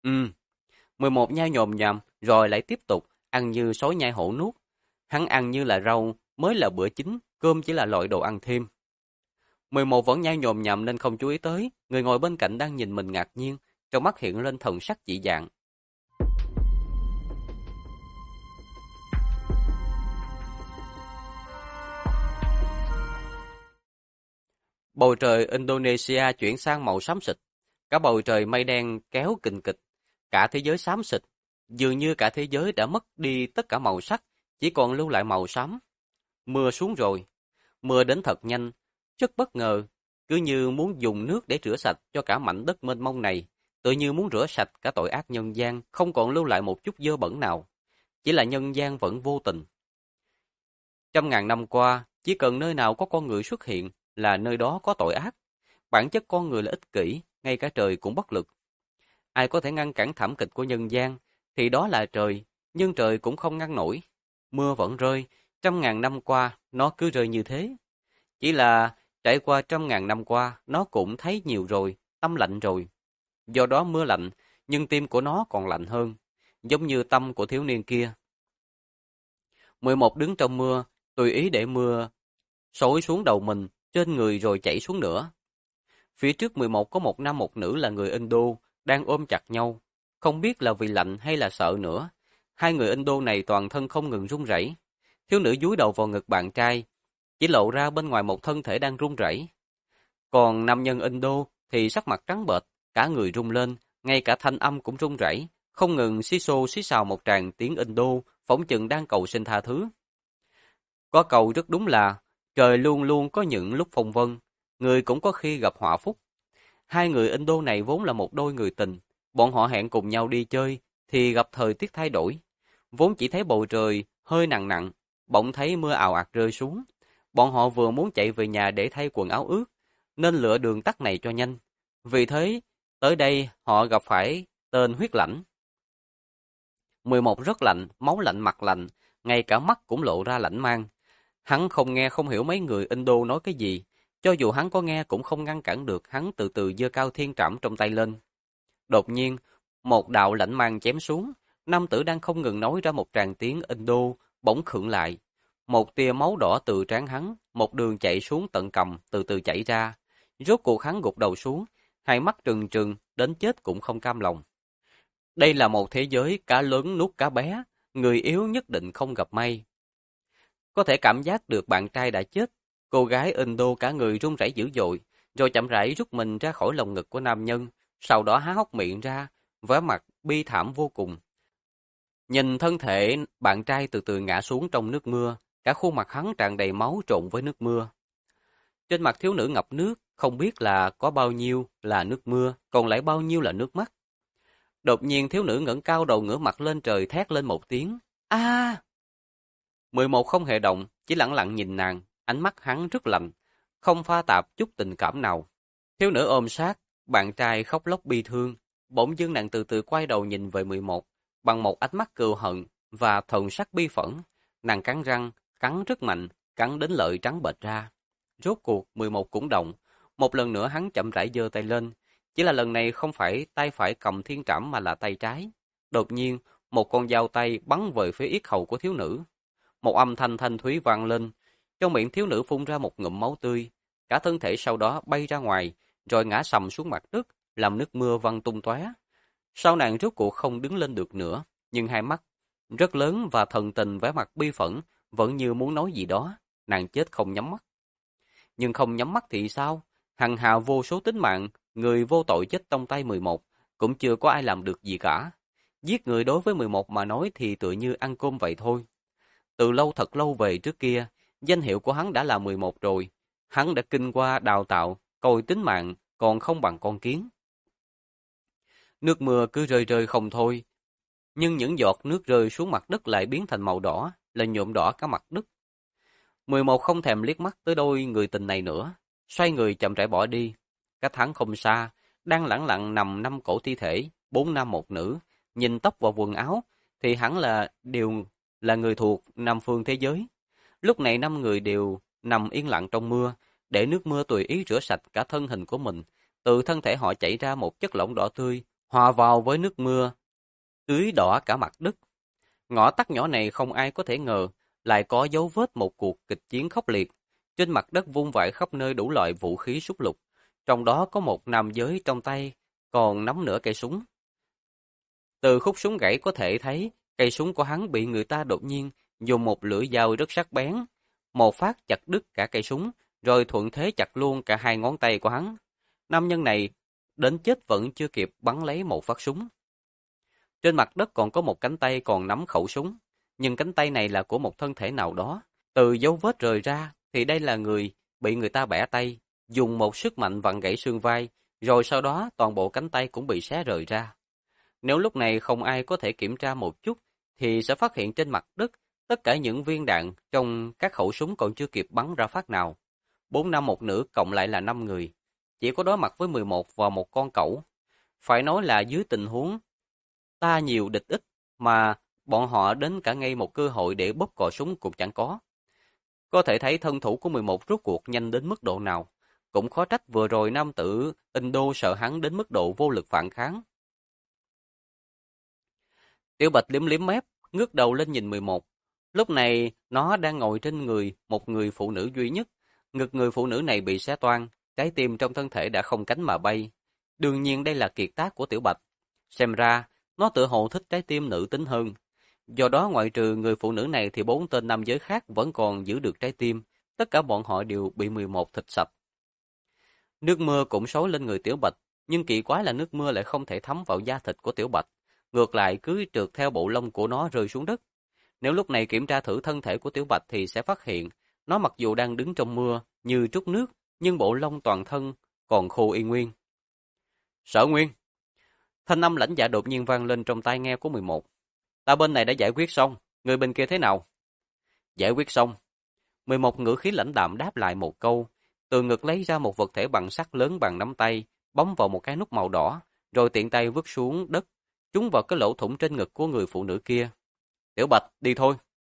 Speaker 1: 11 nhai nhồm nhòm rồi lại tiếp tục ăn như sói nhai hổ nuốt. Hắn ăn như là rau mới là bữa chính, cơm chỉ là loại đồ ăn thêm. 11 vẫn nhai nhồm nhòm nên không chú ý tới, người ngồi bên cạnh đang nhìn mình ngạc nhiên, trong mắt hiện lên thần sắc dị dạng. Bầu trời Indonesia chuyển sang màu xám xịt. Cả bầu trời mây đen kéo kình kịch. Cả thế giới xám xịt. Dường như cả thế giới đã mất đi tất cả màu sắc, chỉ còn lưu lại màu xám. Mưa xuống rồi. Mưa đến thật nhanh, rất bất ngờ. Cứ như muốn dùng nước để rửa sạch cho cả mảnh đất mênh mông này. Tự như muốn rửa sạch cả tội ác nhân gian, không còn lưu lại một chút dơ bẩn nào. Chỉ là nhân gian vẫn vô tình. Trăm ngàn năm qua, chỉ cần nơi nào có con người xuất hiện là nơi đó có tội ác. Bản chất con người là ích kỷ, ngay cả trời cũng bất lực. Ai có thể ngăn cản thảm kịch của nhân gian, thì đó là trời, nhưng trời cũng không ngăn nổi. Mưa vẫn rơi, trăm ngàn năm qua, nó cứ rơi như thế. Chỉ là trải qua trăm ngàn năm qua, nó cũng thấy nhiều rồi, tâm lạnh rồi. Do đó mưa lạnh, nhưng tim của nó còn lạnh hơn, giống như tâm của thiếu niên kia. 11 đứng trong mưa, tùy ý để mưa xối xuống đầu mình, trên người rồi chảy xuống nữa. Phía trước 11 có một nam một nữ là người Indo, đang ôm chặt nhau. Không biết là vì lạnh hay là sợ nữa. Hai người Indo này toàn thân không ngừng run rẩy. Thiếu nữ dúi đầu vào ngực bạn trai, chỉ lộ ra bên ngoài một thân thể đang run rẩy. Còn nam nhân Indo thì sắc mặt trắng bệch, cả người run lên, ngay cả thanh âm cũng run rẩy, không ngừng xí xô xí xào một tràng tiếng Indo, phỏng chừng đang cầu xin tha thứ. Có câu rất đúng là trời luôn luôn có những lúc phong vân, người cũng có khi gặp họa phúc. Hai người Indo này vốn là một đôi người tình, bọn họ hẹn cùng nhau đi chơi thì gặp thời tiết thay đổi. Vốn chỉ thấy bầu trời hơi nặng nặng, bỗng thấy mưa ào ạt rơi xuống. Bọn họ vừa muốn chạy về nhà để thay quần áo ướt, nên lựa đường tắt này cho nhanh. Vì thế, tới đây họ gặp phải tên huyết lãnh. 11 rất lạnh, máu lạnh mặt lạnh, ngay cả mắt cũng lộ ra lạnh mang. Hắn không nghe không hiểu mấy người Indo nói cái gì, cho dù hắn có nghe cũng không ngăn cản được hắn từ từ giơ cao thiên trảm trong tay lên. Đột nhiên, một đạo lạnh mang chém xuống, nam tử đang không ngừng nói ra một tràng tiếng Indo, bỗng khựng lại. Một tia máu đỏ từ trán hắn, một đường chạy xuống tận cằm từ từ chảy ra. Rốt cuộc hắn gục đầu xuống, hai mắt trừng trừng, đến chết cũng không cam lòng. Đây là một thế giới cá lớn nuốt cá bé, người yếu nhất định không gặp may. Có thể cảm giác được bạn trai đã chết, cô gái Indo cả người run rẩy dữ dội, rồi chậm rãi rút mình ra khỏi lồng ngực của nam nhân, sau đó há hốc miệng ra, vẻ mặt bi thảm vô cùng. Nhìn thân thể bạn trai từ từ ngã xuống trong nước mưa, cả khuôn mặt hắn tràn đầy máu trộn với nước mưa. Trên mặt thiếu nữ ngập nước, không biết là có bao nhiêu là nước mưa, còn lại bao nhiêu là nước mắt. Đột nhiên thiếu nữ ngẩng cao đầu ngửa mặt lên trời thét lên một tiếng. A! 11 không hề động, chỉ lặng lặng nhìn nàng, ánh mắt hắn rất lạnh, không pha tạp chút tình cảm nào. Thiếu nữ ôm sát, bạn trai khóc lóc bi thương, bỗng dưng nàng từ từ quay đầu nhìn về 11, bằng một ánh mắt cừu hận và thần sắc bi phẫn. Nàng cắn răng, cắn rất mạnh, cắn đến lợi trắng bệch ra. Rốt cuộc 11 cũng động, một lần nữa hắn chậm rãi giơ tay lên, chỉ là lần này không phải tay phải cầm thiên trảm mà là tay trái. Đột nhiên, một con dao tay bắn về phía yết hầu của thiếu nữ. Một âm thanh thanh thúy vang lên, trong miệng thiếu nữ phun ra một ngụm máu tươi, cả thân thể sau đó bay ra ngoài, rồi ngã sầm xuống mặt đất, làm nước mưa văng tung tóe. Sau nàng rốt cuộc không đứng lên được nữa, nhưng hai mắt rất lớn và thần tình vẻ mặt bi phẫn, vẫn như muốn nói gì đó, nàng chết không nhắm mắt. Nhưng không nhắm mắt thì sao? Hằng hà vô số tính mạng, người vô tội chết trong tay 11, cũng chưa có ai làm được gì cả. Giết người đối với 11 mà nói thì tựa như ăn cơm vậy thôi. Từ lâu thật lâu về trước kia, danh hiệu của hắn đã là 11 rồi. Hắn đã kinh qua đào tạo, coi tính mạng, còn không bằng con kiến. Nước mưa cứ rơi rơi không thôi. Nhưng những giọt nước rơi xuống mặt đất lại biến thành màu đỏ, là nhuộm đỏ cả mặt đất. 11 không thèm liếc mắt tới đôi người tình này nữa, xoay người chậm rãi bỏ đi. Cách hắn không xa, đang lẳng lặng nằm 5 cổ thi thể, 4 nam một nữ, nhìn tóc và quần áo, thì hẳn là đều là người thuộc Nam phương thế giới. Lúc này 5 người đều nằm yên lặng trong mưa, để nước mưa tùy ý rửa sạch cả thân hình của mình. Từ thân thể họ chảy ra một chất lỏng đỏ tươi, hòa vào với nước mưa, tưới đỏ cả mặt đất. Ngõ tắt nhỏ này không ai có thể ngờ, lại có dấu vết một cuộc kịch chiến khốc liệt. Trên mặt đất vung vãi khắp nơi đủ loại vũ khí súng lục. Trong đó có một nam giới trong tay, còn nắm nửa cây súng. Từ khúc súng gãy có thể thấy, cây súng của hắn bị người ta đột nhiên dùng một lưỡi dao rất sắc bén. Một phát chặt đứt cả cây súng, rồi thuận thế chặt luôn cả hai ngón tay của hắn. Nam nhân này đến chết vẫn chưa kịp bắn lấy một phát súng. Trên mặt đất còn có một cánh tay còn nắm khẩu súng, nhưng cánh tay này là của một thân thể nào đó. Từ dấu vết rời ra thì đây là người bị người ta bẻ tay, dùng một sức mạnh vặn gãy xương vai, rồi sau đó toàn bộ cánh tay cũng bị xé rời ra. Nếu lúc này không ai có thể kiểm tra một chút, thì sẽ phát hiện trên mặt đất tất cả những viên đạn trong các khẩu súng còn chưa kịp bắn ra phát nào. 4 nam một nữ cộng lại là 5 người, chỉ có đối mặt với 11 và một con cẩu. Phải nói là dưới tình huống ta nhiều địch ít mà bọn họ đến cả ngay một cơ hội để bóp cò súng cũng chẳng có. Có thể thấy thân thủ của 11 rốt cuộc nhanh đến mức độ nào. Cũng khó trách vừa rồi nam tử Indo sợ hắn đến mức độ vô lực phản kháng. Tiểu Bạch liếm liếm mép, ngước đầu lên nhìn 11. Lúc này, nó đang ngồi trên người một người phụ nữ duy nhất. Ngực người phụ nữ này bị xé toang, trái tim trong thân thể đã không cánh mà bay. Đương nhiên đây là kiệt tác của Tiểu Bạch. Xem ra, nó tựa hồ thích trái tim nữ tính hơn. Do đó ngoại trừ người phụ nữ này thì 4 tên nam giới khác vẫn còn giữ được trái tim. Tất cả bọn họ đều bị 11 thịt sạch. Nước mưa cũng xối lên người Tiểu Bạch, nhưng kỳ quái là nước mưa lại không thể thấm vào da thịt của Tiểu Bạch. Ngược lại cứ trượt theo bộ lông của nó rơi xuống đất. Nếu lúc này kiểm tra thử thân thể của Tiểu Bạch thì sẽ phát hiện, nó mặc dù đang đứng trong mưa như trút nước, nhưng bộ lông toàn thân còn khô y nguyên. Sở Nguyên! Thanh âm lãnh dạ đột nhiên vang lên trong tai nghe của 11. Ta bên này đã giải quyết xong, người bên kia thế nào? Giải quyết xong. 11 ngữ khí lãnh đạm đáp lại một câu, từ ngực lấy ra một vật thể bằng sắt lớn bằng nắm tay, bấm vào một cái nút màu đỏ, rồi tiện tay vứt xuống đất, trúng vào cái lỗ thủng trên ngực của người phụ nữ kia. Tiểu Bạch, đi thôi.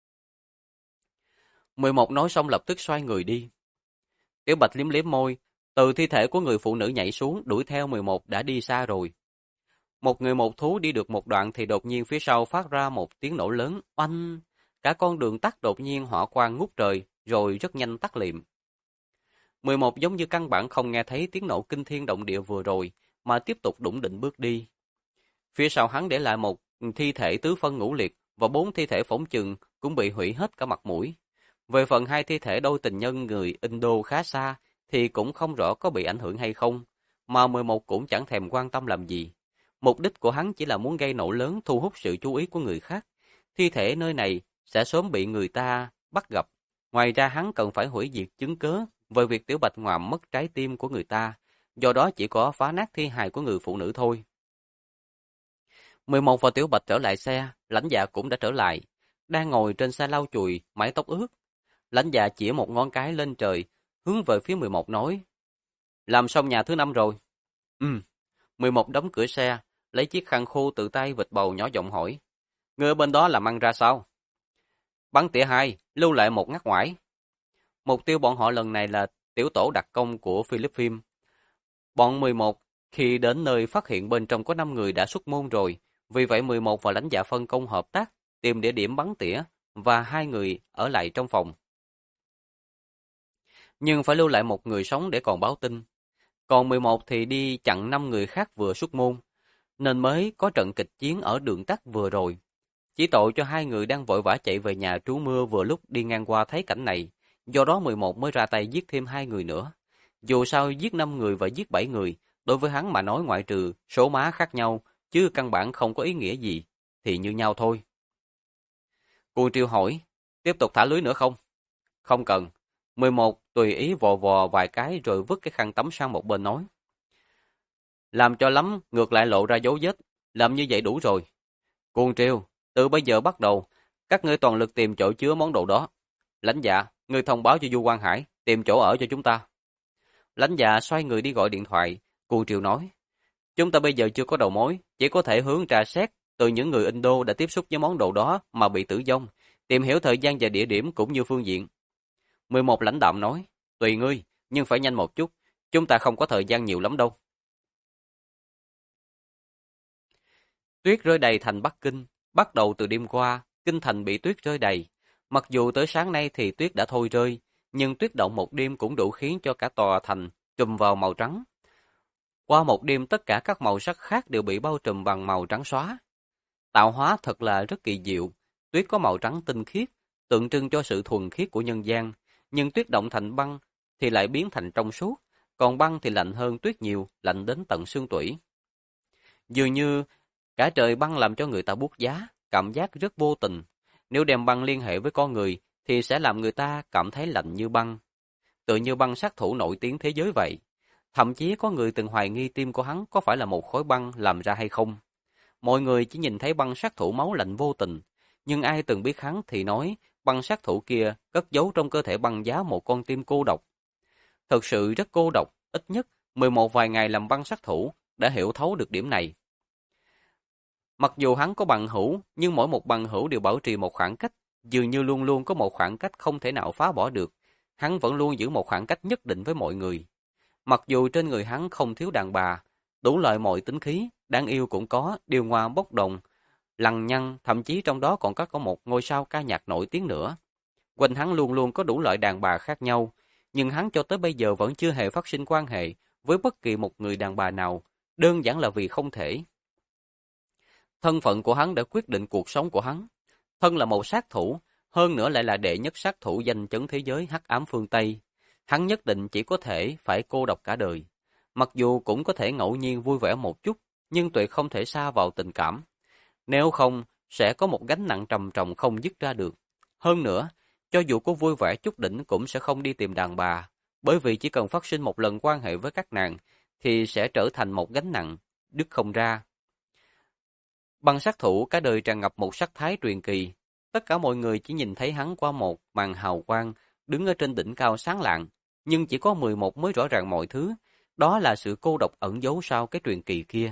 Speaker 1: 11 nói xong lập tức xoay người đi. Tiểu Bạch liếm liếm môi, từ thi thể của người phụ nữ nhảy xuống, đuổi theo 11 đã đi xa rồi. Một người một thú đi được một đoạn thì đột nhiên phía sau phát ra một tiếng nổ lớn, oanh! Cả con đường tắt đột nhiên hỏa quang ngút trời, rồi rất nhanh tắt liệm. 11 giống như căn bản không nghe thấy tiếng nổ kinh thiên động địa vừa rồi, mà tiếp tục đủng đỉnh bước đi. Phía sau hắn để lại một thi thể tứ phân ngũ liệt, và 4 thi thể phỏng chừng cũng bị hủy hết cả mặt mũi. Về phần 2 thi thể đôi tình nhân người Indo khá xa, thì cũng không rõ có bị ảnh hưởng hay không, mà 11 cũng chẳng thèm quan tâm làm gì. Mục đích của hắn chỉ là muốn gây nổ lớn thu hút sự chú ý của người khác. Thi thể nơi này sẽ sớm bị người ta bắt gặp. Ngoài ra hắn cần phải hủy diệt chứng cớ về việc Tiểu Bạch ngoạm mất trái tim của người ta, do đó chỉ có phá nát thi hài của người phụ nữ thôi. 11 và Tiểu Bạch trở lại xe, lãnh dạ cũng đã trở lại, đang ngồi trên xe lau chùi, mái tóc ướt. Lãnh dạ chỉ một ngón cái lên trời, hướng về phía 11 nói, làm xong nhà thứ 5 rồi. 11 đóng cửa xe, lấy chiếc khăn khô từ tay vịt bầu nhỏ giọng hỏi, người ở bên đó làm ăn ra sao? Bắn tỉa 2, lưu lại một ngắt ngoải. Mục tiêu bọn họ lần này là tiểu tổ đặc công của Philippines. Bọn 11 khi đến nơi phát hiện bên trong có 5 người đã xuất môn rồi, vì vậy 11 và lãnh dạ phân công hợp tác, tìm địa điểm bắn tỉa và 2 người ở lại trong phòng. Nhưng phải lưu lại một người sống để còn báo tin. Còn 11 thì đi chặn 5 người khác vừa xuất môn, nên mới có trận kịch chiến ở đường tắt vừa rồi. Chỉ tội cho 2 người đang vội vã chạy về nhà trú mưa vừa lúc đi ngang qua thấy cảnh này, do đó 11 mới ra tay giết thêm 2 người nữa. Dù sao giết 5 người và giết 7 người, đối với hắn mà nói ngoại trừ số má khác nhau, chứ căn bản không có ý nghĩa gì, thì như nhau thôi. Cuồng Triều hỏi, tiếp tục thả lưới nữa không? Không cần. 11 tùy ý vò vò vài cái rồi vứt cái khăn tắm sang một bên nói. Làm cho lắm, ngược lại lộ ra dấu vết, làm như vậy đủ rồi. Cuồng Triều, từ bây giờ bắt đầu, các ngươi toàn lực tìm chỗ chứa món đồ đó. Lãnh dạ, ngươi thông báo cho Du Quang Hải, tìm chỗ ở cho chúng ta. Lãnh dạ xoay người đi gọi điện thoại, Cuồng Triều nói. Chúng ta bây giờ chưa có đầu mối, chỉ có thể hướng tra xét từ những người Indo đã tiếp xúc với món đồ đó mà bị tử vong, tìm hiểu thời gian và địa điểm cũng như phương diện. 11 lãnh đạm nói, tùy ngươi, nhưng phải nhanh một chút, chúng ta không có thời gian nhiều lắm đâu. Tuyết rơi đầy thành Bắc Kinh, bắt đầu từ đêm qua, kinh thành bị tuyết rơi đầy. Mặc dù tới sáng nay thì tuyết đã thôi rơi, nhưng tuyết động một đêm cũng đủ khiến cho cả tòa thành trùm vào màu trắng. Qua một đêm tất cả các màu sắc khác đều bị bao trùm bằng màu trắng xóa. Tạo hóa thật là rất kỳ diệu, tuyết có màu trắng tinh khiết, tượng trưng cho sự thuần khiết của nhân gian, nhưng tuyết động thành băng thì lại biến thành trong suốt, còn băng thì lạnh hơn tuyết nhiều, lạnh đến tận xương tủy. Dường như cả trời băng làm cho người ta buốt giá, cảm giác rất vô tình. Nếu đem băng liên hệ với con người thì sẽ làm người ta cảm thấy lạnh như băng. Tự như băng sát thủ nổi tiếng thế giới vậy. Thậm chí có người từng hoài nghi tim của hắn có phải là một khối băng làm ra hay không. Mọi người chỉ nhìn thấy băng sát thủ máu lạnh vô tình, nhưng ai từng biết hắn thì nói băng sát thủ kia cất giấu trong cơ thể băng giá một con tim cô độc. Thực sự rất cô độc, ít nhất 11 vài ngày làm băng sát thủ đã hiểu thấu được điểm này. Mặc dù hắn có bằng hữu, nhưng mỗi một bằng hữu đều bảo trì một khoảng cách, dường như luôn luôn có một khoảng cách không thể nào phá bỏ được. Hắn vẫn luôn giữ một khoảng cách nhất định với mọi người. Mặc dù trên người hắn không thiếu đàn bà, đủ loại mọi tính khí, đáng yêu cũng có, điều ngoa bốc đồng, lằng nhăng, thậm chí trong đó còn có một ngôi sao ca nhạc nổi tiếng nữa. Quanh hắn luôn luôn có đủ loại đàn bà khác nhau, nhưng hắn cho tới bây giờ vẫn chưa hề phát sinh quan hệ với bất kỳ một người đàn bà nào, đơn giản là vì không thể. Thân phận của hắn đã quyết định cuộc sống của hắn. Thân là một sát thủ, hơn nữa lại là đệ nhất sát thủ danh chấn thế giới hắc ám phương Tây. Hắn nhất định chỉ có thể phải cô độc cả đời. Mặc dù cũng có thể ngẫu nhiên vui vẻ một chút, nhưng tuyệt không thể sa vào tình cảm. Nếu không, sẽ có một gánh nặng trầm trọng không dứt ra được. Hơn nữa, cho dù có vui vẻ chút đỉnh cũng sẽ không đi tìm đàn bà, bởi vì chỉ cần phát sinh một lần quan hệ với các nàng, thì sẽ trở thành một gánh nặng, đứt không ra. Băng sát thủ cả đời tràn ngập một sắc thái truyền kỳ. Tất cả mọi người chỉ nhìn thấy hắn qua một màn hào quang, đứng ở trên đỉnh cao sáng lạng, nhưng chỉ có 11 mới rõ ràng mọi thứ, đó là sự cô độc ẩn giấu sau cái truyền kỳ kia.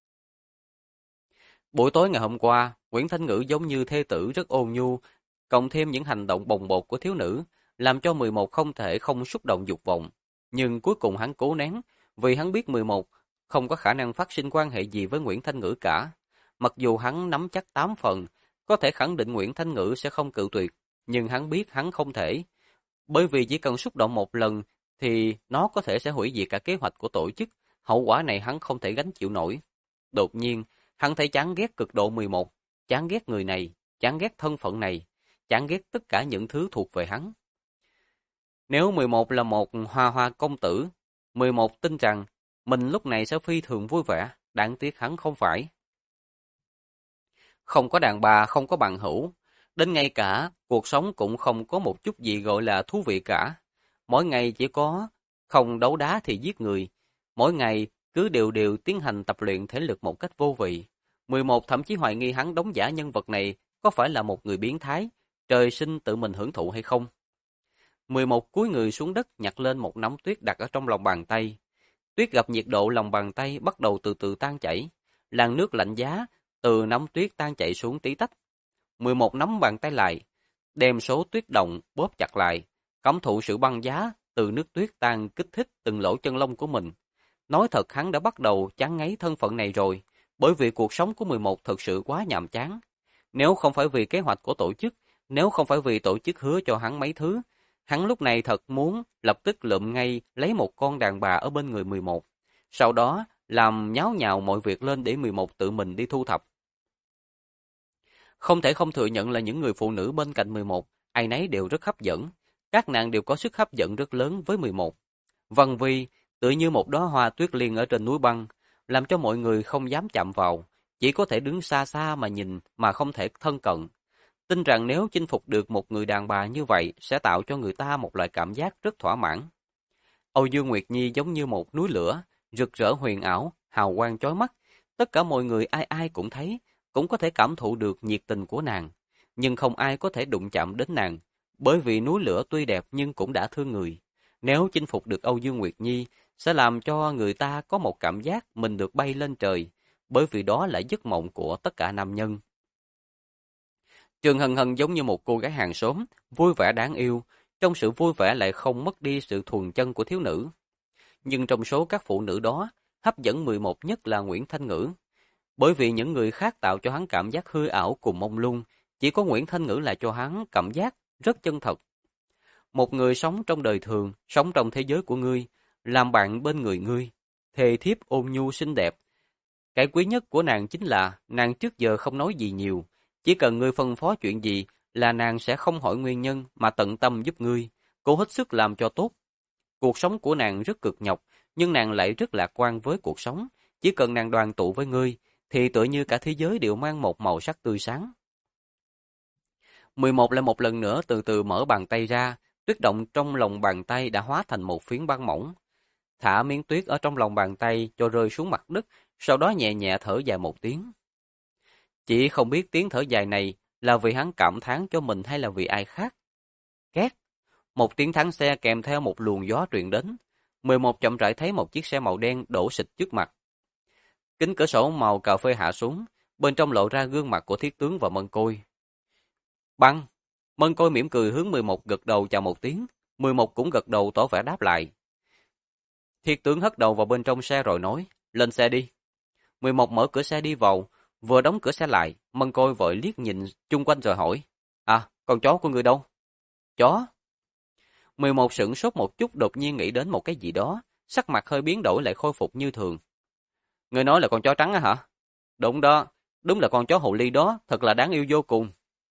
Speaker 1: Buổi tối ngày hôm qua, Nguyễn Thanh Ngữ giống như thê tử rất ôn nhu, cộng thêm những hành động bồng bột của thiếu nữ, làm cho 11 không thể không xúc động dục vọng. Nhưng cuối cùng hắn cố nén, vì hắn biết 11 không có khả năng phát sinh quan hệ gì với Nguyễn Thanh Ngữ cả. Mặc dù hắn nắm chắc 8 phần, có thể khẳng định Nguyễn Thanh Ngữ sẽ không cự tuyệt, nhưng hắn biết hắn không thể. Bởi vì chỉ cần xúc động một lần thì nó có thể sẽ hủy diệt cả kế hoạch của tổ chức, hậu quả này hắn không thể gánh chịu nổi. Đột nhiên, hắn thấy chán ghét cực độ 11, chán ghét người này, chán ghét thân phận này, chán ghét tất cả những thứ thuộc về hắn. Nếu 11 là một hoa hoa công tử, 11 tin rằng mình lúc này sẽ phi thường vui vẻ, đáng tiếc hắn không phải. Không có đàn bà, không có bằng hữu, đến ngay cả cuộc sống cũng không có một chút gì gọi là thú vị cả. Mỗi ngày chỉ có không đấu đá thì giết người, mỗi ngày cứ đều đều tiến hành tập luyện thể lực một cách vô vị. 11 thậm chí hoài nghi hắn đóng giả nhân vật này có phải là một người biến thái, trời sinh tự mình hưởng thụ hay không. 11 cúi người xuống đất nhặt lên một nắm tuyết đặt ở trong lòng bàn tay. Tuyết gặp nhiệt độ lòng bàn tay bắt đầu từ từ tan chảy, làn nước lạnh giá từ nắm tuyết tan chảy xuống tí tách. 11 nắm bàn tay lại, đem số tuyết động bóp chặt lại, cảm thụ sự băng giá từ nước tuyết tan kích thích từng lỗ chân lông của mình. Nói thật hắn đã bắt đầu chán ngấy thân phận này rồi, bởi vì cuộc sống của 11 thực sự quá nhàm chán. Nếu không phải vì kế hoạch của tổ chức, nếu không phải vì tổ chức hứa cho hắn mấy thứ, hắn lúc này thật muốn lập tức lượm ngay lấy một con đàn bà ở bên người 11. Sau đó làm nháo nhào mọi việc lên để 11 tự mình đi thu thập. Không thể không thừa nhận là những người phụ nữ bên cạnh 11, ai nấy đều rất hấp dẫn. Các nàng đều có sức hấp dẫn rất lớn với 11. Vân Vi tựa như một đóa hoa tuyết liên ở trên núi băng, làm cho mọi người không dám chạm vào, chỉ có thể đứng xa xa mà nhìn mà không thể thân cận. Tin rằng nếu chinh phục được một người đàn bà như vậy sẽ tạo cho người ta một loại cảm giác rất thỏa mãn. Âu Dương Nguyệt Nhi giống như một núi lửa, rực rỡ huyền ảo, hào quang chói mắt. Tất cả mọi người ai ai cũng thấy, cũng có thể cảm thụ được nhiệt tình của nàng. Nhưng không ai có thể đụng chạm đến nàng, bởi vì núi lửa tuy đẹp nhưng cũng đã thương người. Nếu chinh phục được Âu Dương Nguyệt Nhi, sẽ làm cho người ta có một cảm giác mình được bay lên trời, bởi vì đó là giấc mộng của tất cả nam nhân. Trường Hân Hân giống như một cô gái hàng xóm, vui vẻ đáng yêu, trong sự vui vẻ lại không mất đi sự thuần chân của thiếu nữ. Nhưng trong số các phụ nữ đó, hấp dẫn 11 nhất là Nguyễn Thanh Ngữ. Bởi vì những người khác tạo cho hắn cảm giác hư ảo cùng mông lung, chỉ có Nguyễn Thanh Ngữ là cho hắn cảm giác rất chân thật. Một người sống trong đời thường, sống trong thế giới của ngươi, làm bạn bên người ngươi, thề thiếp ôn nhu xinh đẹp. Cái quý nhất của nàng chính là nàng trước giờ không nói gì nhiều, chỉ cần ngươi phân phó chuyện gì là nàng sẽ không hỏi nguyên nhân mà tận tâm giúp ngươi, cố hết sức làm cho tốt. Cuộc sống của nàng rất cực nhọc, nhưng nàng lại rất lạc quan với cuộc sống. Chỉ cần nàng đoàn tụ với ngươi, thì tựa như cả thế giới đều mang một màu sắc tươi sáng. 11 lại một lần nữa từ từ mở bàn tay ra, tuyết động trong lòng bàn tay đã hóa thành một phiến băng mỏng. Thả miếng tuyết ở trong lòng bàn tay cho rơi xuống mặt đất, sau đó nhẹ nhẹ thở dài một tiếng. Chỉ không biết tiếng thở dài này là vì hắn cảm thán cho mình hay là vì ai khác. Két, một tiếng thắng xe kèm theo một luồng gió truyền đến. 11 chậm rãi thấy một chiếc xe màu đen đổ xịch trước mặt. Kính cửa sổ màu cà phê hạ xuống, bên trong lộ ra gương mặt của Thiết tướng và Mân Côi. Băng! Mân Côi mỉm cười hướng 11 gật đầu chào một tiếng, 11 cũng gật đầu tỏ vẻ đáp lại. Thiết tướng hất đầu vào bên trong xe rồi nói, lên xe đi. 11 mở cửa xe đi vào, vừa đóng cửa xe lại, Mân Côi vội liếc nhìn chung quanh rồi hỏi, à, con chó của người đâu? Chó? 11 sửng sốt một chút đột nhiên nghĩ đến một cái gì đó, sắc mặt hơi biến đổi lại khôi phục như thường. Người nói là con chó trắng á hả? Đúng đó, đúng là con chó hồ ly đó, thật là đáng yêu vô cùng.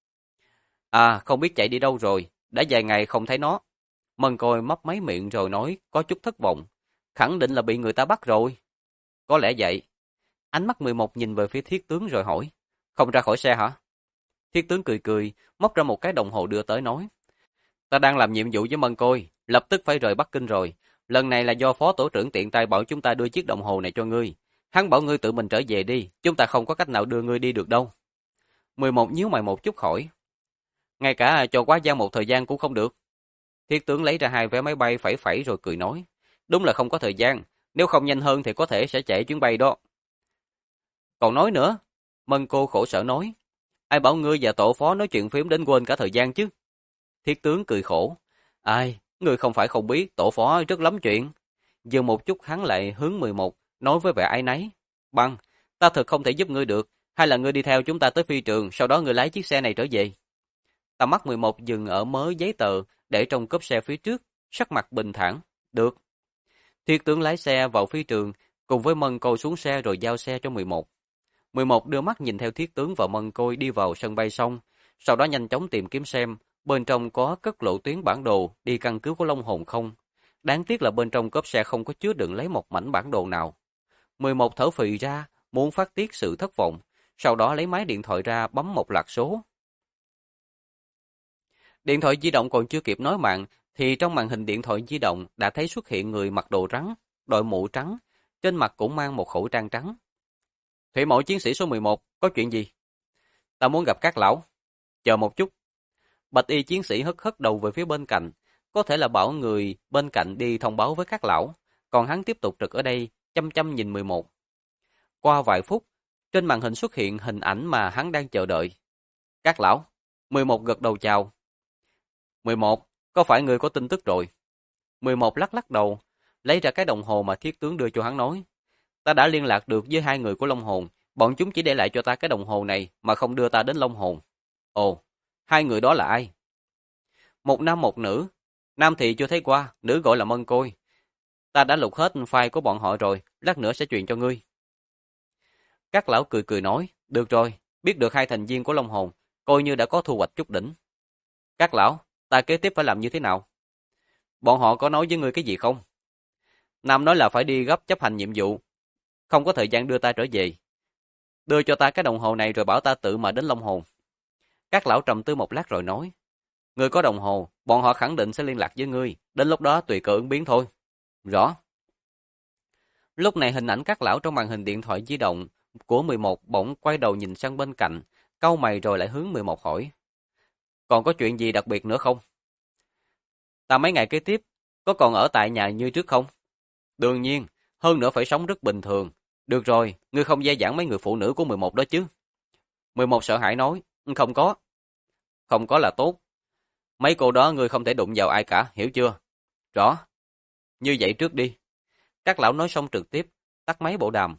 Speaker 1: À, không biết chạy đi đâu rồi, đã vài ngày không thấy nó. Mân Côi mấp máy miệng rồi nói, có chút thất vọng. Khẳng định là bị người ta bắt rồi. Có lẽ vậy. Ánh mắt 11 nhìn về phía Thiết tướng rồi hỏi, không ra khỏi xe hả? Thiết tướng cười cười, móc ra một cái đồng hồ đưa tới nói, ta đang làm nhiệm vụ với Mân Côi, lập tức phải rời Bắc Kinh rồi. Lần này là do phó tổ trưởng tiện tay bảo chúng ta đưa chiếc đồng hồ này cho ngươi. Hắn bảo ngươi tự mình trở về đi, chúng ta không có cách nào đưa ngươi đi được đâu. 11 nhíu mày một chút hỏi, ngay cả cho quá gian một thời gian cũng không được. Thiết tướng lấy ra 2 vé máy bay phẩy phẩy rồi cười nói, đúng là không có thời gian, nếu không nhanh hơn thì có thể sẽ chạy chuyến bay đó. Còn nói nữa, Mân Cô khổ sở nói, ai bảo ngươi và tổ phó nói chuyện phím đến quên cả thời gian chứ. Thiết tướng cười khổ, ai, ngươi không phải không biết, tổ phó rất lắm chuyện. Dừng một chút hắn lại hướng 11, nói với vẻ áy náy, Băng, ta thật không thể giúp ngươi được, hay là ngươi đi theo chúng ta tới phi trường, sau đó ngươi lái chiếc xe này trở về. Tầm mắt 11 dừng ở mớ giấy tờ để trong cốp xe phía trước, sắc mặt bình thản, được. Thiết tướng lái xe vào phi trường, cùng với Mân Côi xuống xe rồi giao xe cho 11. 11 đưa mắt nhìn theo Thiết tướng và Mân Côi đi vào sân bay xong, sau đó nhanh chóng tìm kiếm xem bên trong có cất lộ tuyến bản đồ đi căn cứ của Long Hồn không. Đáng tiếc là bên trong cốp xe không có chứa đựng lấy một mảnh bản đồ nào. 11 thở phì ra, muốn phát tiết sự thất vọng, sau đó lấy máy điện thoại ra bấm một loạt số. Điện thoại di động còn chưa kịp nói mạng, thì trong màn hình điện thoại di động đã thấy xuất hiện người mặc đồ trắng, đội mũ trắng, trên mặt cũng mang một khẩu trang trắng. Thủy mẫu chiến sĩ số 11, có chuyện gì? Ta muốn gặp các lão. Chờ một chút. Bạch y chiến sĩ hất hất đầu về phía bên cạnh, có thể là bảo người bên cạnh đi thông báo với các lão, còn hắn tiếp tục trực ở đây, chăm chăm nhìn 11. Qua vài phút, trên màn hình xuất hiện hình ảnh mà hắn đang chờ đợi. Các lão, 11 gật đầu chào. 11, có phải người có tin tức rồi? 11 lắc lắc đầu, lấy ra cái đồng hồ mà Thiết tướng đưa cho hắn nói. Ta đã liên lạc được với 2 người của Long Hồn, bọn chúng chỉ để lại cho ta cái đồng hồ này mà không đưa ta đến Long Hồn. Ồ, 2 người đó là ai? Một nam một nữ, nam thì chưa thấy qua, nữ gọi là Mân Côi. Ta đã lục hết file của bọn họ rồi, lát nữa sẽ truyền cho ngươi. Các lão cười cười nói, được rồi, biết được 2 thành viên của Long Hồn, coi như đã có thu hoạch chút đỉnh. Các lão, ta kế tiếp phải làm như thế nào? Bọn họ có nói với ngươi cái gì không? Nam nói là phải đi gấp chấp hành nhiệm vụ, không có thời gian đưa ta trở về. Đưa cho ta cái đồng hồ này rồi bảo ta tự mà đến Long Hồn. Các lão trầm tư một lát rồi nói, ngươi có đồng hồ, bọn họ khẳng định sẽ liên lạc với ngươi, đến lúc đó tùy cơ ứng biến thôi. Rõ. Lúc này hình ảnh các lão trong màn hình điện thoại di động của 11 bỗng quay đầu nhìn sang bên cạnh, cau mày rồi lại hướng 11 hỏi. Còn có chuyện gì đặc biệt nữa không? Ta mấy ngày kế tiếp, có còn ở tại nhà như trước không? Đương nhiên, hơn nữa phải sống rất bình thường. Được rồi, ngươi không dè dẳng mấy người phụ nữ của 11 đó chứ? 11 sợ hãi nói, không có. Không có là tốt. Mấy cô đó ngươi không thể đụng vào ai cả, hiểu chưa? Rõ. Như vậy trước đi. Các lão nói xong trực tiếp, tắt máy bộ đàm.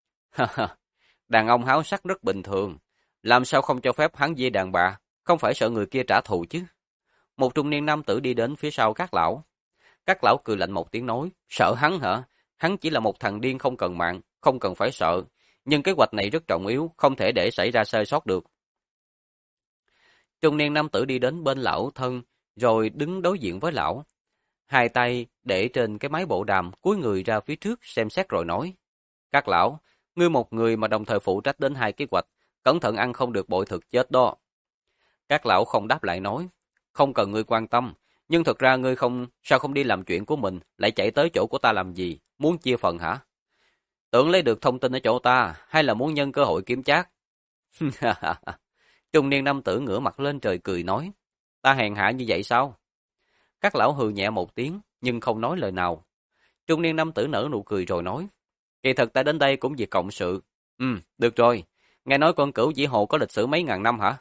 Speaker 1: Đàn ông háo sắc rất bình thường. Làm sao không cho phép hắn dê đàn bà, không phải sợ người kia trả thù chứ? Một trung niên nam tử đi đến phía sau các lão. Các lão cười lạnh một tiếng nói, sợ hắn hả? Hắn chỉ là một thằng điên không cần mạng, không cần phải sợ. Nhưng kế hoạch này rất trọng yếu, không thể để xảy ra sai sót được. Trung niên nam tử đi đến bên lão thân, rồi đứng đối diện với lão. Hai tay để trên cái máy bộ đàm, cúi người ra phía trước xem xét rồi nói. Các lão, ngươi một người mà đồng thời phụ trách đến hai kế hoạch, cẩn thận ăn không được bội thực chết đó. Các lão không đáp lại nói, không cần ngươi quan tâm, nhưng thật ra ngươi sao không đi làm chuyện của mình, lại chạy tới chỗ của ta làm gì, muốn chia phần hả? Tưởng lấy được thông tin ở chỗ ta, hay là muốn nhân cơ hội kiếm trác? Trung niên nam tử ngửa mặt lên trời cười nói, ta hèn hạ như vậy sao? Các lão hừ nhẹ một tiếng, nhưng không nói lời nào. Trung niên nam tử nở nụ cười rồi nói, kỳ thật ta đến đây cũng vì cộng sự. Được rồi, nghe nói con Cửu Dĩ Hồ có lịch sử mấy ngàn năm hả?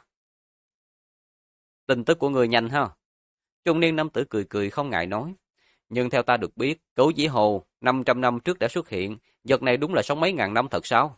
Speaker 1: Tin tức của người nhanh ha. Trung niên nam tử cười cười không ngại nói, nhưng theo ta được biết, Cửu Dĩ Hồ 500 năm trước đã xuất hiện, vật này đúng là sống mấy ngàn năm thật sao?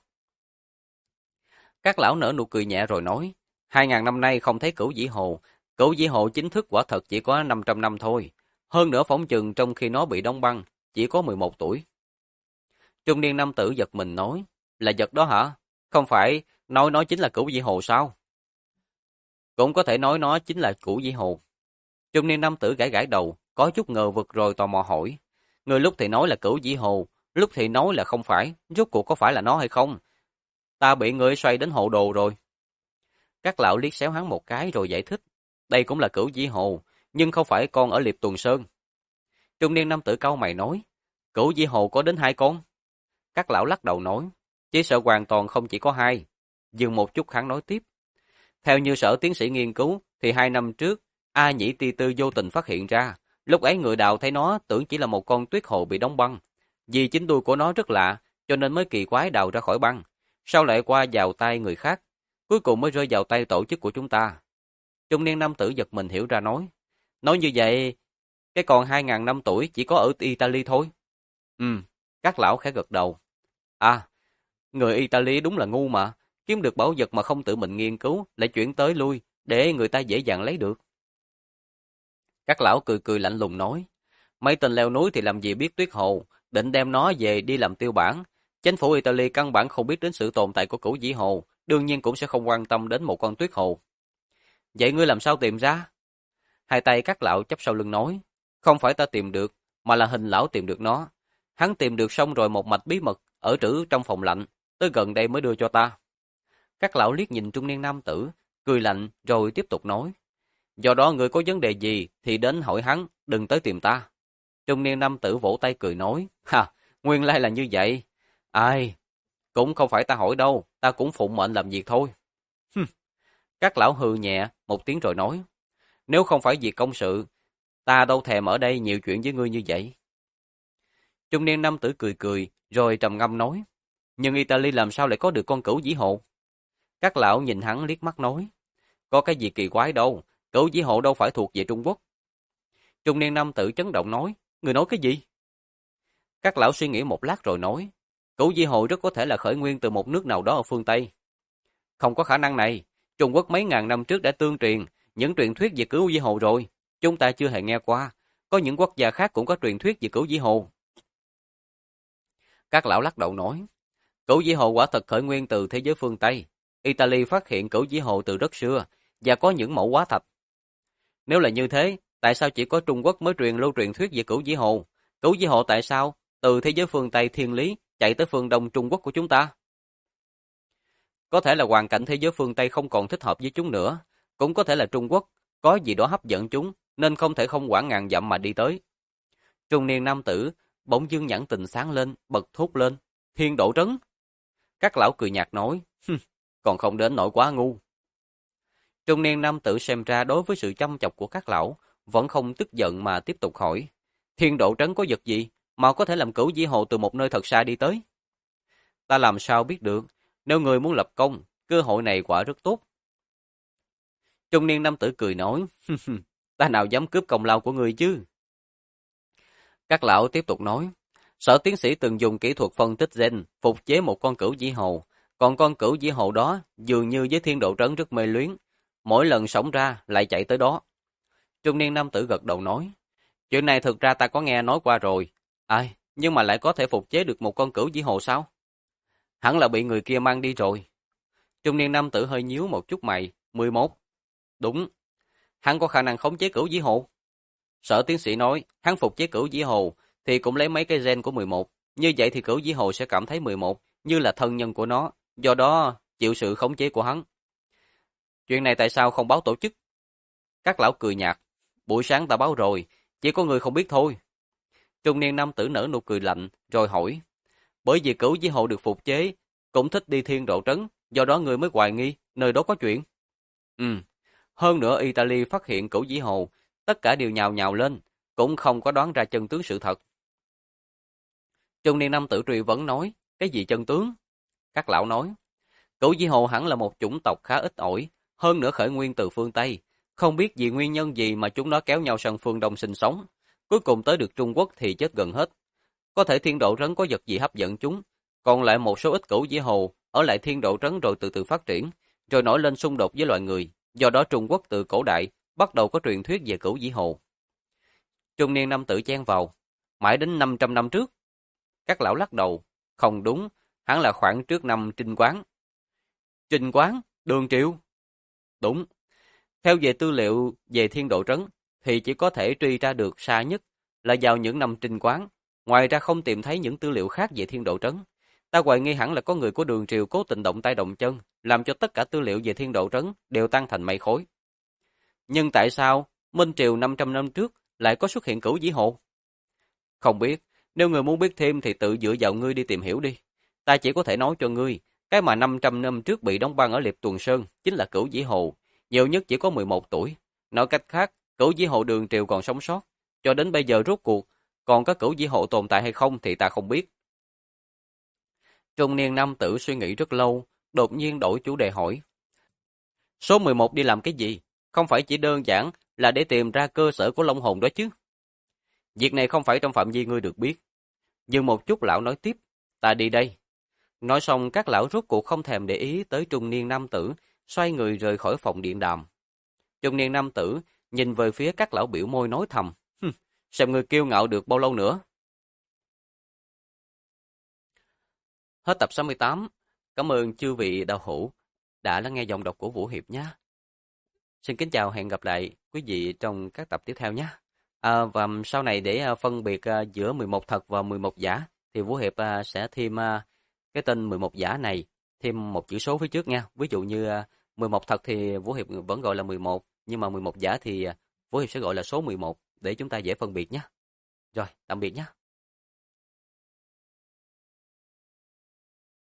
Speaker 1: Các lão nở nụ cười nhẹ rồi nói, 2.000 năm nay không thấy Cửu Dĩ Hồ chính thức quả thật chỉ có 500 năm thôi. Hơn nữa phỏng chừng trong khi nó bị đóng băng, chỉ có 11 tuổi. Trung niên nam tử giật mình nói, là vật đó hả? Không phải nói nó chính là Cửu Dĩ Hồ sao? Cũng có thể nói nó chính là Cửu Dĩ Hồ. Trung niên nam tử gãi gãi đầu, có chút ngờ vực rồi tò mò hỏi. Người lúc thì nói là Cửu Dĩ Hồ, lúc thì nói là không phải, rốt cuộc có phải là nó hay không? Ta bị người xoay đến hộ đồ rồi. Các lão liếc xéo hắn một cái rồi giải thích. Đây cũng là Cửu Dĩ Hồ, nhưng không phải con ở Liệp Tuần Sơn. Trung niên nam tử cau mày nói, Cửu Dĩ Hồ có đến 2 con. Các lão lắc đầu nói, chỉ sợ hoàn toàn không chỉ có 2. Dừng một chút hắn nói tiếp. Theo như sở tiến sĩ nghiên cứu, thì 2 năm trước, A Nhĩ Ti Tư vô tình phát hiện ra, lúc ấy người đào thấy nó tưởng chỉ là một con tuyết hồ bị đóng băng. Vì chính đuôi của nó rất lạ, cho nên mới kỳ quái đào ra khỏi băng. Sau lại qua vào tay người khác, cuối cùng mới rơi vào tay tổ chức của chúng ta. Trung niên nam tử giật mình hiểu ra nói như vậy, cái còn 2.000 năm tuổi chỉ có ở Italy thôi. Các lão khẽ gật đầu. À, người Italy đúng là ngu mà, kiếm được bảo vật mà không tự mình nghiên cứu, lại chuyển tới lui, để người ta dễ dàng lấy được. Các lão cười cười lạnh lùng nói, mấy tên leo núi thì làm gì biết tuyết hồ, định đem nó về đi làm tiêu bản. Chính phủ Italy căn bản không biết đến sự tồn tại của Cửu Dĩ Hồ, đương nhiên cũng sẽ không quan tâm đến một con tuyết hồ. Vậy ngươi làm sao tìm ra? Hai tay các lão chắp sau lưng nói, không phải ta tìm được, mà là Hình lão tìm được nó. Hắn tìm được xong rồi một mạch bí mật, ở trữ trong phòng lạnh, tới gần đây mới đưa cho ta. Các lão liếc nhìn trung niên nam tử, cười lạnh rồi tiếp tục nói, do đó người có vấn đề gì thì đến hỏi hắn, đừng tới tìm ta. Trung niên nam tử vỗ tay cười nói, nguyên lai là như vậy. Ai, cũng không phải ta hỏi đâu, ta cũng phụng mệnh làm việc thôi. Các lão hừ nhẹ một tiếng rồi nói, nếu không phải việc công sự, ta đâu thèm ở đây nhiều chuyện với ngươi như vậy. Trung niên nam tử cười cười, rồi trầm ngâm nói, nhưng Italy làm sao lại có được con Cửu Dĩ Hồ? Các lão nhìn hắn liếc mắt nói, có cái gì kỳ quái đâu, Cửu Dĩ Hồ đâu phải thuộc về Trung Quốc. Trung niên nam tử chấn động nói, người nói cái gì? Các lão suy nghĩ một lát rồi nói, Cửu Dĩ Hồ rất có thể là khởi nguyên từ một nước nào đó ở phương Tây. Không có khả năng này, Trung Quốc mấy ngàn năm trước đã tương truyền những truyền thuyết về Cửu Dĩ Hồ rồi, chúng ta chưa hề nghe qua, có những quốc gia khác cũng có truyền thuyết về Cửu Dĩ Hồ. Các lão lắc đầu nói, Cửu Dĩ Hồ quả thật khởi nguyên từ thế giới phương Tây. Italy phát hiện Cửu Dĩ Hồ từ rất xưa và có những mẫu hóa thạch. Nếu là như thế, tại sao chỉ có Trung Quốc mới lưu truyền thuyết về Cửu Dĩ Hồ? Cửu Dĩ Hồ tại sao từ thế giới phương Tây thiên lý chạy tới phương Đông Trung Quốc của chúng ta? Có thể là hoàn cảnh thế giới phương Tây không còn thích hợp với chúng nữa, cũng có thể là Trung Quốc có gì đó hấp dẫn chúng, nên không thể không quản ngàn dặm mà đi tới. Trung niên nam tử bỗng dưng nhãn tình sáng lên, bật thốt lên, Thiên Độ Trấn. Các lão cười nhạt nói, còn không đến nỗi quá ngu. Trung niên nam tử xem ra đối với sự chăm chọc của các lão, vẫn không tức giận mà tiếp tục hỏi, Thiên Độ Trấn có vật gì mà có thể làm Cửu Dĩ Hồ từ một nơi thật xa đi tới? Ta làm sao biết được, nếu người muốn lập công, cơ hội này quả rất tốt. Trung niên nam tử cười nói, ta nào dám cướp công lao của người chứ? Các lão tiếp tục nói, sở tiến sĩ từng dùng kỹ thuật phân tích gen phục chế một con Cửu Dĩ Hồ, còn con Cửu Dĩ Hồ đó dường như với Thiên Độ Trấn rất mê luyến, mỗi lần sống ra lại chạy tới đó. Trung niên nam tử gật đầu nói, chuyện này thực ra ta có nghe nói qua rồi. Ai, nhưng mà lại có thể phục chế được một con Cửu Dĩ Hồ sao? Hẳn là bị người kia mang đi rồi. Trung niên nam tử hơi nhíu một chút mày, 11. Đúng, hắn có khả năng khống chế Cửu Dĩ Hồ. Sở tiến sĩ nói, hắn phục chế Cửu Dĩ Hồ thì cũng lấy mấy cái gen của 11. Như vậy thì Cửu Dĩ Hồ sẽ cảm thấy 11 như là thân nhân của nó, do đó chịu sự khống chế của hắn. Chuyện này tại sao không báo tổ chức? Các lão cười nhạt. Buổi sáng ta báo rồi, chỉ có người không biết thôi. Trung niên nam tử nở nụ cười lạnh, rồi hỏi. Bởi vì Cửu Dĩ Hồ được phục chế, cũng thích đi Thiên Độ Trấn, do đó người mới hoài nghi, nơi đó có chuyện. Hơn nữa Italy phát hiện Cửu Dĩ Hồ, tất cả đều nhào nhào lên, cũng không có đoán ra chân tướng sự thật. Trung niên nam tử truy vấn nói, cái gì chân tướng? Các lão nói, Cửu Dĩ Hồ hẳn là một chủng tộc khá ít ỏi, hơn nữa khởi nguyên từ phương Tây, không biết vì nguyên nhân gì mà chúng nó kéo nhau sang phương Đông sinh sống, cuối cùng tới được Trung Quốc thì chết gần hết. Có thể Thiên Độ Trấn có vật gì hấp dẫn chúng, còn lại một số ít Cửu Dĩ Hồ ở lại Thiên Độ Trấn rồi từ từ phát triển, rồi nổi lên xung đột với loài người, do đó Trung Quốc từ cổ đại bắt đầu có truyền thuyết về Cửu Dĩ Hồ. Trung niên nam tử chen vào, mãi đến 500 năm trước. Các lão lắc đầu, không đúng, hẳn là khoảng trước năm Trinh Quán. Trinh Quán, Đường Triệu. Đúng. Theo về tư liệu về Thiên Độ Trấn, thì chỉ có thể truy ra được xa nhất là vào những năm Trinh Quán. Ngoài ra không tìm thấy những tư liệu khác về Thiên Độ Trấn. Ta hoài nghi hẳn là có người của Đường Triều cố tình động tay động chân, làm cho tất cả tư liệu về Thiên Độ Trấn đều tan thành mây khói. Nhưng tại sao Minh Triều 500 năm trước lại có xuất hiện Cửu Dĩ Hồ? Không biết, nếu người muốn biết thêm thì tự dựa vào ngươi đi tìm hiểu đi. Ta chỉ có thể nói cho ngươi, cái mà 500 năm trước bị đóng băng ở Liệp Tuần Sơn chính là Cửu Dĩ Hồ, nhiều nhất chỉ có 11 tuổi. Nói cách khác, Cửu Dĩ Hồ Đường Triều còn sống sót, cho đến bây giờ rốt cuộc, còn có Cửu Dĩ Hồ tồn tại hay không thì ta không biết. Trung niên nam tử suy nghĩ rất lâu, đột nhiên đổi chủ đề hỏi. Số 11 đi làm cái gì? Không phải chỉ đơn giản là để tìm ra cơ sở của Long Hồn đó chứ? Việc này không phải trong phạm vi ngươi được biết. Dừng một chút lão nói tiếp, ta đi đây. Nói xong các lão rốt cuộc không thèm để ý tới trung niên nam tử, xoay người rời khỏi phòng điện đàm. Trung niên nam tử nhìn về phía các lão biểu môi nói thầm, xem người kiêu ngạo được bao lâu nữa. Hết tập 68. Cảm ơn chư vị đạo hữu đã lắng nghe giọng đọc của Vũ Hiệp nhé. Xin kính chào, hẹn gặp lại quý vị trong các tập tiếp theo nhé. Và sau này để phân biệt giữa 11 thật và 11 giả thì Vũ Hiệp sẽ thêm cái tên 11 giả này thêm một chữ số phía trước nha. Ví dụ như 11 thật thì Vũ Hiệp vẫn gọi là 11, nhưng mà 11 giả thì Vũ Hiệp sẽ gọi là số 11 để chúng ta dễ phân biệt nhé. Rồi, tạm biệt nhé.